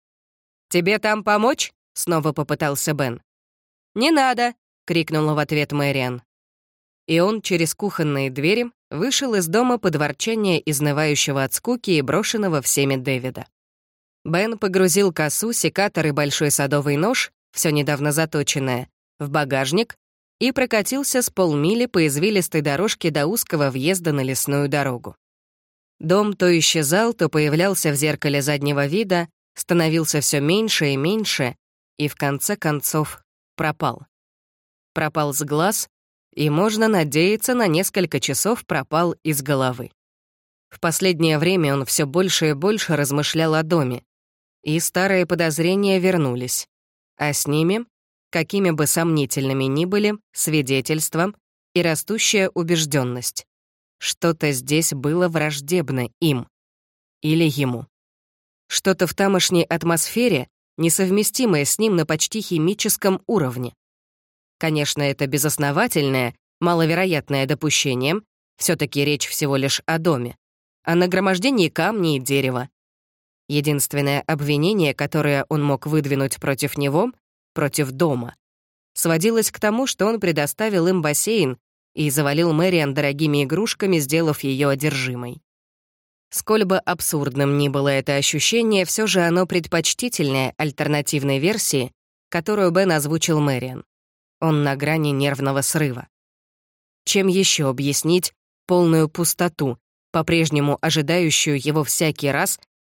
«Тебе там помочь?» — снова попытался Бен. «Не надо!» — крикнула в ответ Мэриан. И он через кухонные двери вышел из дома под ворчание изнывающего от скуки и брошенного всеми Дэвида. Бен погрузил косу, секатор и большой садовый нож, все недавно заточенное, в багажник и прокатился с полмили по извилистой дорожке до узкого въезда на лесную дорогу. Дом то исчезал, то появлялся в зеркале заднего вида, становился все меньше и меньше, и в конце концов пропал. Пропал с глаз, и, можно надеяться, на несколько часов пропал из головы. В последнее время он все больше и больше размышлял о доме, и старые подозрения вернулись, а с ними, какими бы сомнительными ни были, свидетельства и растущая убежденность. Что-то здесь было враждебно им или ему. Что-то в тамошней атмосфере, несовместимое с ним на почти химическом уровне. Конечно, это безосновательное, маловероятное допущение, все-таки речь всего лишь о доме, о нагромождении камней и дерева. Единственное обвинение, которое он мог выдвинуть против него, против дома, сводилось к тому, что он предоставил им бассейн и завалил Мэриан дорогими игрушками, сделав ее одержимой. Сколь бы абсурдным ни было это ощущение, все же оно предпочтительнее альтернативной версии, которую Бен озвучил Мэриан. Он на грани нервного срыва. Чем еще объяснить полную пустоту, по-прежнему ожидающую его всякий раз,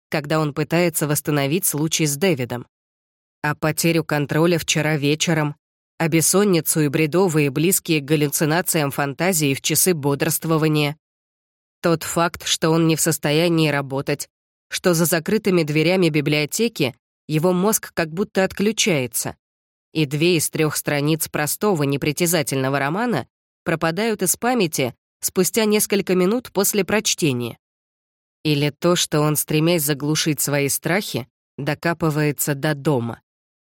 когда он пытается восстановить случай с Дэвидом. А потерю контроля вчера вечером, а бессонницу и бредовые, близкие к галлюцинациям фантазии в часы бодрствования. Тот факт, что он не в состоянии работать, что за закрытыми дверями библиотеки его мозг как будто отключается, и 2 из 3 страниц простого непритязательного романа пропадают из памяти спустя несколько минут после прочтения. Или то, что он, стремясь заглушить свои страхи, докапывается до дома.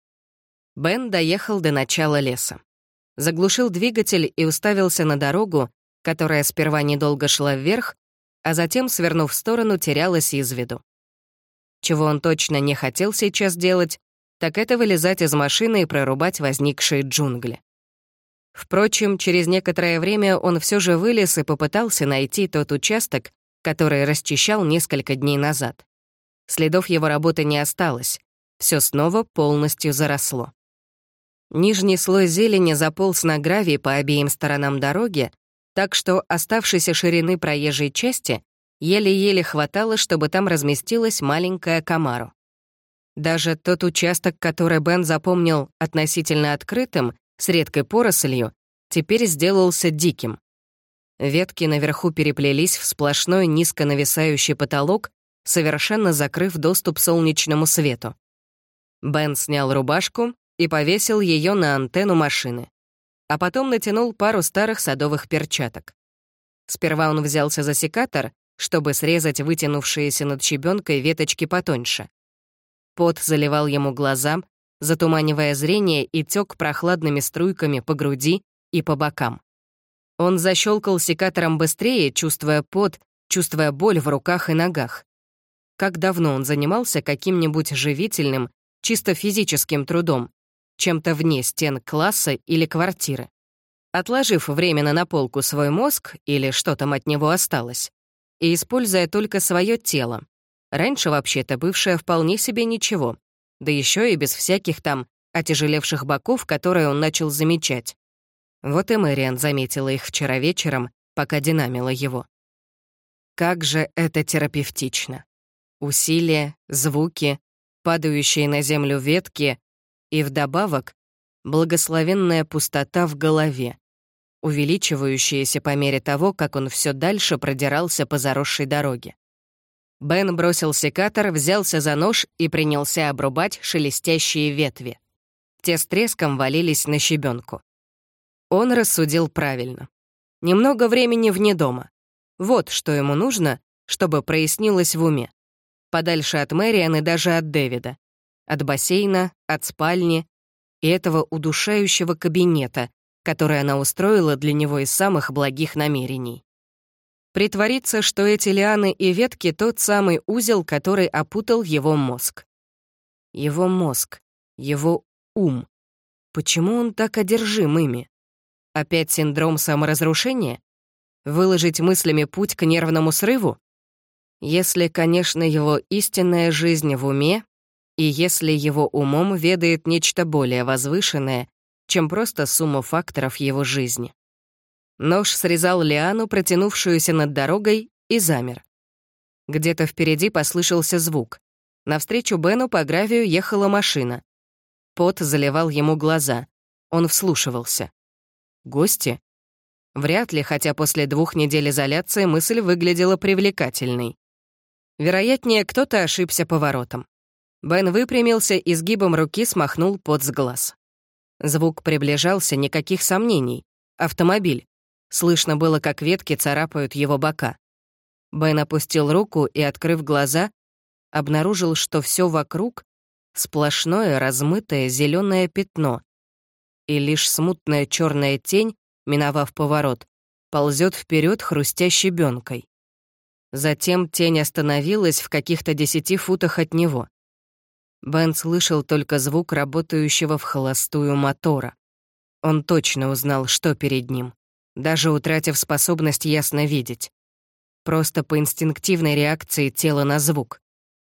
Бен доехал до начала леса. Заглушил двигатель и уставился на дорогу, которая сперва недолго шла вверх, а затем, свернув в сторону, терялась из виду. Чего он точно не хотел сейчас делать, так это вылезать из машины и прорубать возникшие джунгли. Впрочем, через некоторое время он все же вылез и попытался найти тот участок, который расчищал несколько дней назад. Следов его работы не осталось, все снова полностью заросло. Нижний слой зелени заполз на гравий по обеим сторонам дороги, так что оставшейся ширины проезжей части еле-еле хватало, чтобы там разместилась маленькая камару. Даже тот участок, который Бен запомнил относительно открытым, с редкой порослью, теперь сделался диким. Ветки наверху переплелись в сплошной низко нависающий потолок, совершенно закрыв доступ солнечному свету. Бен снял рубашку и повесил ее на антенну машины, а потом натянул пару старых садовых перчаток. Сперва он взялся за секатор, чтобы срезать вытянувшиеся над щебенкой веточки потоньше. Пот заливал ему глаза, затуманивая зрение, и тек прохладными струйками по груди и по бокам. Он защелкал секатором быстрее, чувствуя пот, чувствуя боль в руках и ногах. Как давно он занимался каким-нибудь живительным, чисто физическим трудом, чем-то вне стен класса или квартиры. Отложив временно на полку свой мозг, или что там от него осталось, и используя только свое тело, раньше вообще-то бывшее вполне себе ничего, да еще и без всяких там отяжелевших боков, которые он начал замечать. Вот и Мэриан заметила их вчера вечером, пока динамила его. Как же это терапевтично. Усилия, звуки, падающие на землю ветки и вдобавок благословенная пустота в голове, увеличивающаяся по мере того, как он все дальше продирался по заросшей дороге. Бен бросил секатор, взялся за нож и принялся обрубать шелестящие ветви. Те с треском валились на щебенку. Он рассудил правильно. Немного времени вне дома. Вот что ему нужно, чтобы прояснилось в уме. Подальше от Мэриан и даже от Дэвида. От бассейна, от спальни и этого удушающего кабинета, который она устроила для него из самых благих намерений. Притвориться, что эти лианы и ветки — тот самый узел, который опутал его мозг. Его мозг, его ум. Почему он так одержим ими? Опять синдром саморазрушения? Выложить мыслями путь к нервному срыву? Если, конечно, его истинная жизнь в уме, и если его умом ведает нечто более возвышенное, чем просто сумма факторов его жизни. Нож срезал лиану, протянувшуюся над дорогой, и замер. Где-то впереди послышался звук. Навстречу Бену по гравию ехала машина. Пот заливал ему глаза. Он вслушивался. Гости? Вряд ли, хотя после 2 недель изоляции мысль выглядела привлекательной. Вероятнее, кто-то ошибся поворотом. Бен выпрямился и сгибом руки смахнул пот с глаз. Звук приближался, никаких сомнений. Автомобиль. Слышно было, как ветки царапают его бока. Бен опустил руку и, открыв глаза, обнаружил, что все вокруг — сплошное размытое зеленое пятно, и лишь смутная черная тень, миновав поворот, ползет вперед, хрустя щебенкой. Затем тень остановилась в каких-то 10 футах от него. Бен слышал только звук работающего вхолостую мотора. Он точно узнал, что перед ним, даже утратив способность ясно видеть. Просто по инстинктивной реакции тела на звук.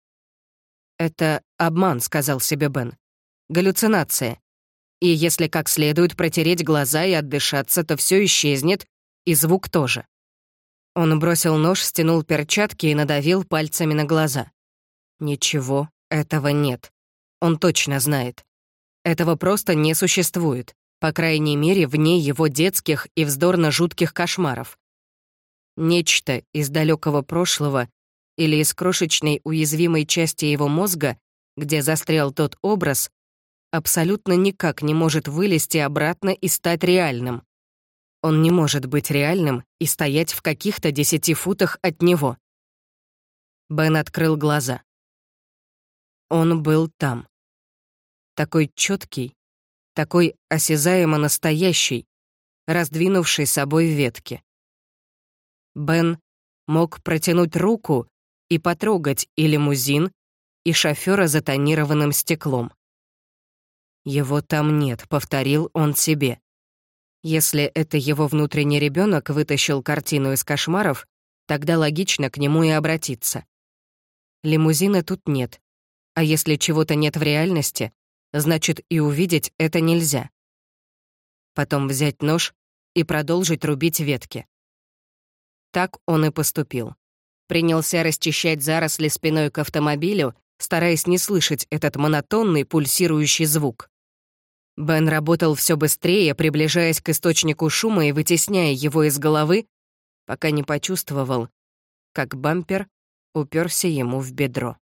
«Это обман», — сказал себе Бен. «Галлюцинация. И если как следует протереть глаза и отдышаться, то все исчезнет, и звук тоже». Он бросил нож, стянул перчатки и надавил пальцами на глаза. Ничего этого нет. Он точно знает. Этого просто не существует, по крайней мере, вне его детских и вздорно-жутких кошмаров. Нечто из далекого прошлого или из крошечной уязвимой части его мозга, где застрял тот образ, абсолютно никак не может вылезти обратно и стать реальным. Он не может быть реальным и стоять в каких-то 10 футах от него. Бен открыл глаза. Он был там. Такой четкий, такой осязаемо настоящий, раздвинувший собой ветки. Бен мог протянуть руку и потрогать и лимузин, и шофера за тонированным стеклом. «Его там нет», — повторил он себе. Если это его внутренний ребенок вытащил картину из кошмаров, тогда логично к нему и обратиться. Лимузина тут нет, а если чего-то нет в реальности, значит, и увидеть это нельзя. Потом взять нож и продолжить рубить ветки. Так он и поступил. Принялся расчищать заросли спиной к автомобилю, стараясь не слышать этот монотонный пульсирующий звук. Бен работал все быстрее, приближаясь к источнику шума и вытесняя его из головы, пока не почувствовал, как бампер уперся ему в бедро.